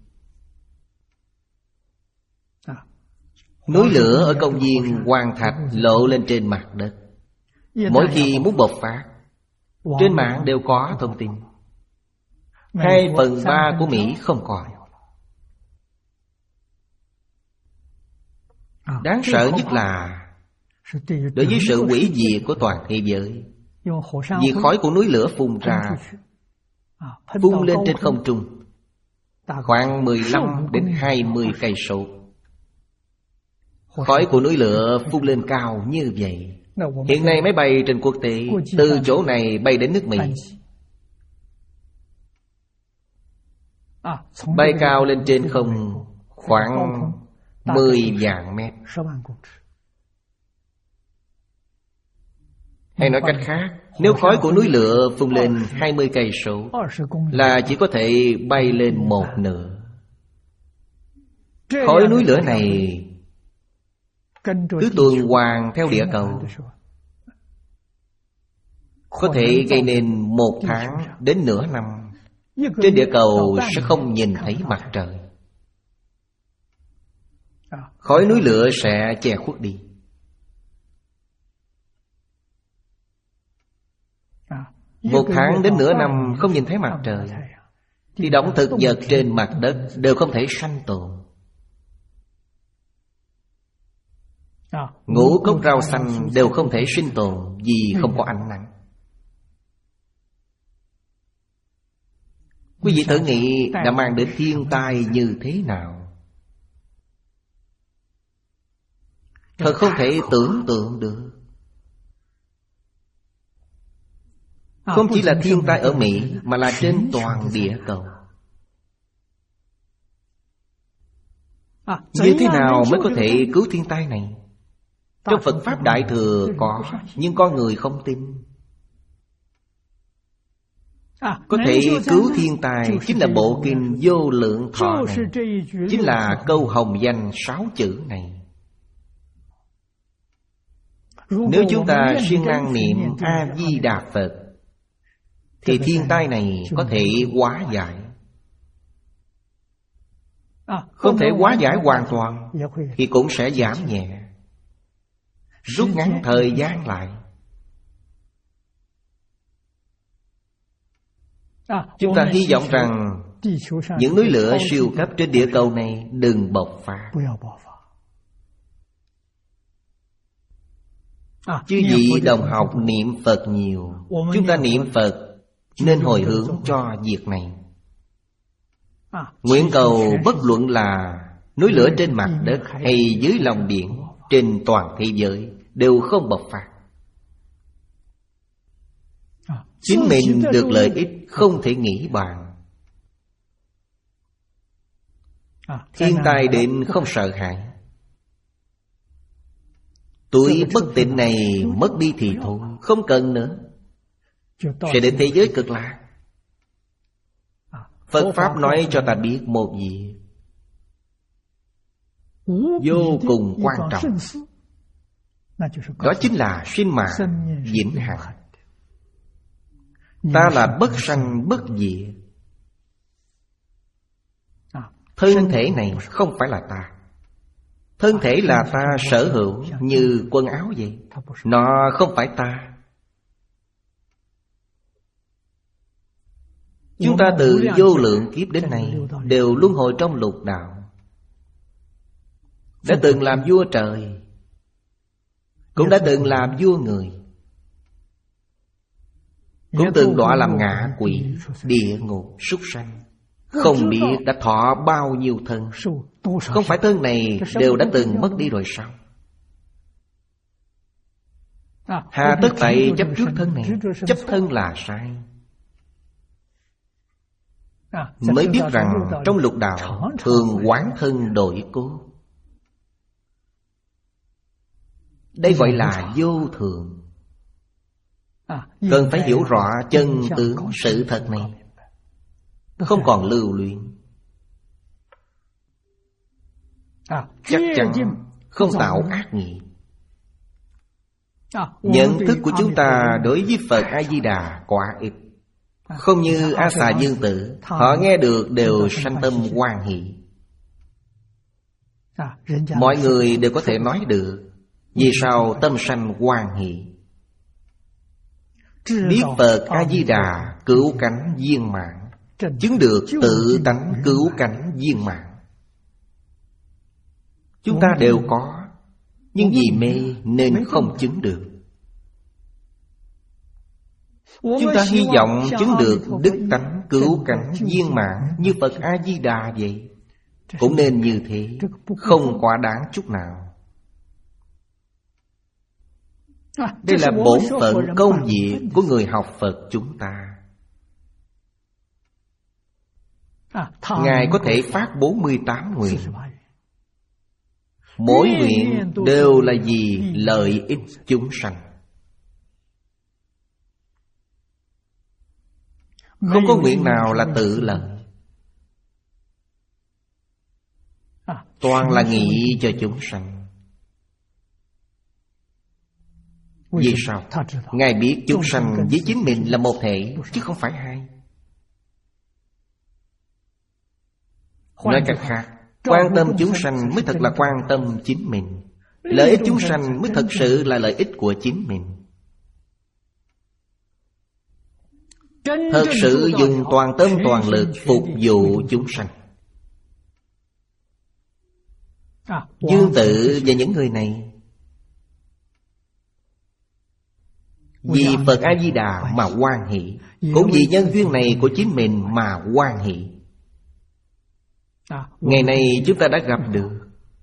Núi lửa ở công viên Hoàng Thạch lộ lên trên mặt đất. Mỗi khi muốn bộc phát, trên mạng đều có thông tin. Hai phần ba của Mỹ không còn. Đáng sợ nhất là đối với sự hủy diệt của toàn thế giới, vì khói của núi lửa phun ra, phun lên trên không trung khoảng mười lăm đến hai mươi cây số. Khói của núi lửa phun lên cao như vậy. Hiện nay máy bay trên quốc tế từ chỗ này bay đến nước Mỹ, bay cao lên trên không khoảng mười vạn mét. Hay nói cách khác, nếu khói của núi lửa phun lên hai mươi cây số là chỉ có thể bay lên một nửa. Khói núi lửa này cứ tuần hoàn theo địa cầu, có thể gây nên một tháng đến nửa năm trên địa cầu sẽ không nhìn thấy mặt trời. Khói núi lửa sẽ che khuất đi. Một tháng đến nửa năm không nhìn thấy mặt trời, thì động thực vật trên mặt đất đều không thể sanh tồn. Ngũ cốc rau xanh đều không thể sinh tồn vì không có ánh nắng. Quý vị thử nghĩ đã mang đến thiên tai như thế nào? Thật không thể tưởng tượng được. Không chỉ là thiên tai ở Mỹ, mà là trên toàn địa cầu. Như thế nào mới có thể cứu thiên tai này? Trong Phật Pháp Đại Thừa có, nhưng con người không tin. Có thể cứu thiên tai chính là bộ kinh Vô Lượng Thọ này, chính là câu hồng danh sáu chữ này. Nếu chúng ta siêng năng niệm A-di-đà Phật, thì thiên tai này có thể hóa giải. Không thể hóa giải hoàn toàn thì cũng sẽ giảm nhẹ, rút ngắn thời gian lại. Chúng ta hy vọng rằng những núi lửa siêu cấp trên địa cầu này đừng bộc phát. Chứ vị đồng học niệm Phật nhiều, chúng ta niệm Phật nên hồi hướng cho việc này. Nguyện cầu bất luận là núi lửa trên mặt đất hay dưới lòng biển, trên toàn thế giới đều không bộc phát. Chính mình được lợi ích không thể nghĩ bàn. Thiên tai đến không sợ hãi. Tuổi bất tịnh này mất đi thì thôi, không cần nữa, sẽ đến thế giới cực lạc. Phật Pháp nói cho ta biết một việc vô cùng quan trọng, đó chính là sinh mạng vĩnh hằng. Ta là bất sanh bất diệt. Thân thể này không phải là ta. Thân thể là ta sở hữu như quần áo vậy, nó không phải ta. Chúng ta từ vô lượng kiếp đến nay đều luân hồi trong lục đạo. Đã từng làm vua trời, cũng đã từng làm vua người, cũng từng đọa làm ngạ quỷ, địa ngục, súc sanh. Không biết đã thọ bao nhiêu thân. Không phải thân này đều đã từng mất đi rồi sao? Hà tất tại chấp trước thân này. Chấp thân là sai. Mới biết rằng trong lục đạo thường quán thân đổi cốt. Đây gọi là vô thường. Cần phải hiểu rõ chân tướng sự thật này, không còn lưu luyến. Chắc chắn không tạo ác nghiệp. Nhận thức của chúng ta đối với Phật A-di-đà quá ít. Không như A Xà Dương Tử, họ nghe được đều sanh tâm hoan hỷ. Mọi người đều có thể nói được. Vì sao tâm sanh hoan hỷ? Biết Phật A-di-đà cứu cánh viên mãn, chứng được tự tánh cứu cánh viên mãn. Chúng ta đều có, nhưng vì mê nên không chứng được. Chúng ta hy vọng chứng được đức tánh cứu cánh viên mãn như Phật A-di-đà vậy. Cũng nên như thế, không quá đáng chút nào. Đây là bổn phận công việc của người học Phật chúng ta. Ngài có thể phát bốn mươi tám nguyện. Mỗi nguyện đều là vì lợi ích chúng sanh. Không có nguyện nào là tự lợi. Toàn là nghĩ cho chúng sanh. Vì sao? Ngài biết chúng sanh với chính mình là một thể, chứ không phải hai. Nói cách khác, quan tâm chúng sanh mới thật là quan tâm chính mình. Lợi ích chúng sanh mới thật sự là lợi ích của chính mình. Thật sự dùng toàn tâm toàn lực phục vụ chúng sanh. Dương Tử và những người này vì Phật A-di-đà mà hoan hỷ, cũng vì nhân duyên này của chính mình mà hoan hỷ. Ngày nay chúng ta đã gặp được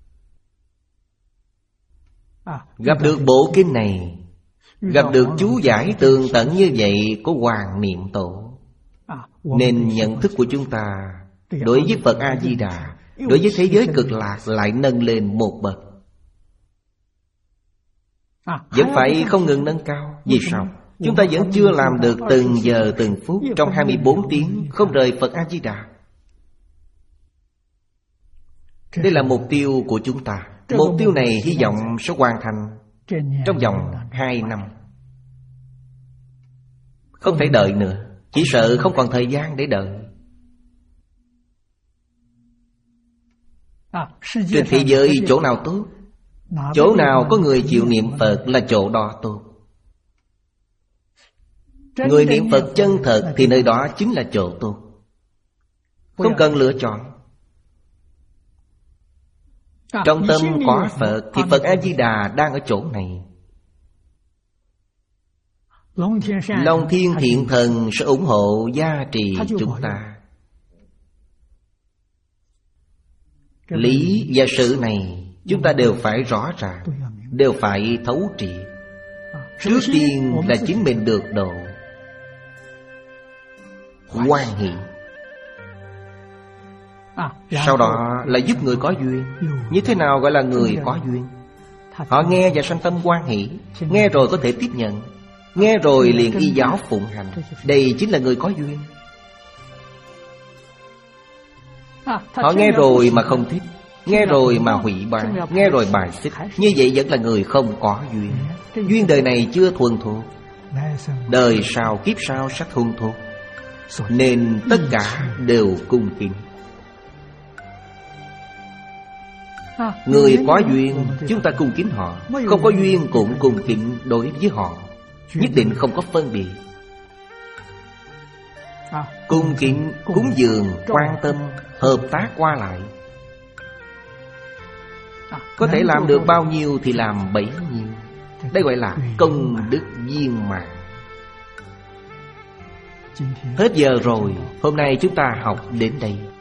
Gặp được bộ kinh này, gặp được chú giải tường tận như vậy của Hoàng Niệm Tổ, nên nhận thức của chúng ta đối với Phật A-di-đà, đối với thế giới cực lạc lại nâng lên một bậc. Vẫn phải không ngừng nâng cao. Vì sao? Chúng ta vẫn chưa làm được từng giờ từng phút trong hai mươi bốn tiếng không rời Phật A-di-đà. Đây là mục tiêu của chúng ta. Mục tiêu này hy vọng sẽ hoàn thành trong vòng hai năm. Không thể đợi nữa. Chỉ sợ không còn thời gian để đợi. Trên thế giới chỗ nào tốt, chỗ nào có người chịu niệm Phật là chỗ đó tốt. Người niệm Phật chân thật thì nơi đó chính là chỗ tốt, không cần lựa chọn. Trong tâm có Phật thì Phật A-di-đà đang ở chỗ này. Long Thiên Thiện Thần sẽ ủng hộ gia trì chúng ta. Lý và sự này chúng ta đều phải rõ ràng, đều phải thấu triệt. Trước tiên là chính mình được độ, hoan hỷ. Sau đó là giúp người có duyên. Như thế nào gọi là người có duyên? Họ nghe và sanh tâm hoan hỷ, nghe rồi có thể tiếp nhận, nghe rồi liền y giáo phụng hành. Đây chính là người có duyên. Họ nghe rồi mà không thích, nghe rồi mà hủy báng, nghe rồi bài xích, như vậy vẫn là người không có duyên. Duyên đời này chưa thuần thục, đời sau kiếp sau sẽ thuần thục. Nên tất cả đều cung kính. Người có duyên chúng ta cung kính họ, không có duyên cũng cung kính đối với họ, nhất định không có phân biệt. Cung kính, cúng dường, quan tâm, hợp tác qua lại. Có thể làm được bao nhiêu thì làm bấy nhiêu. Đây gọi là công đức viên mãn. Hết giờ rồi, hôm nay chúng ta học đến đây.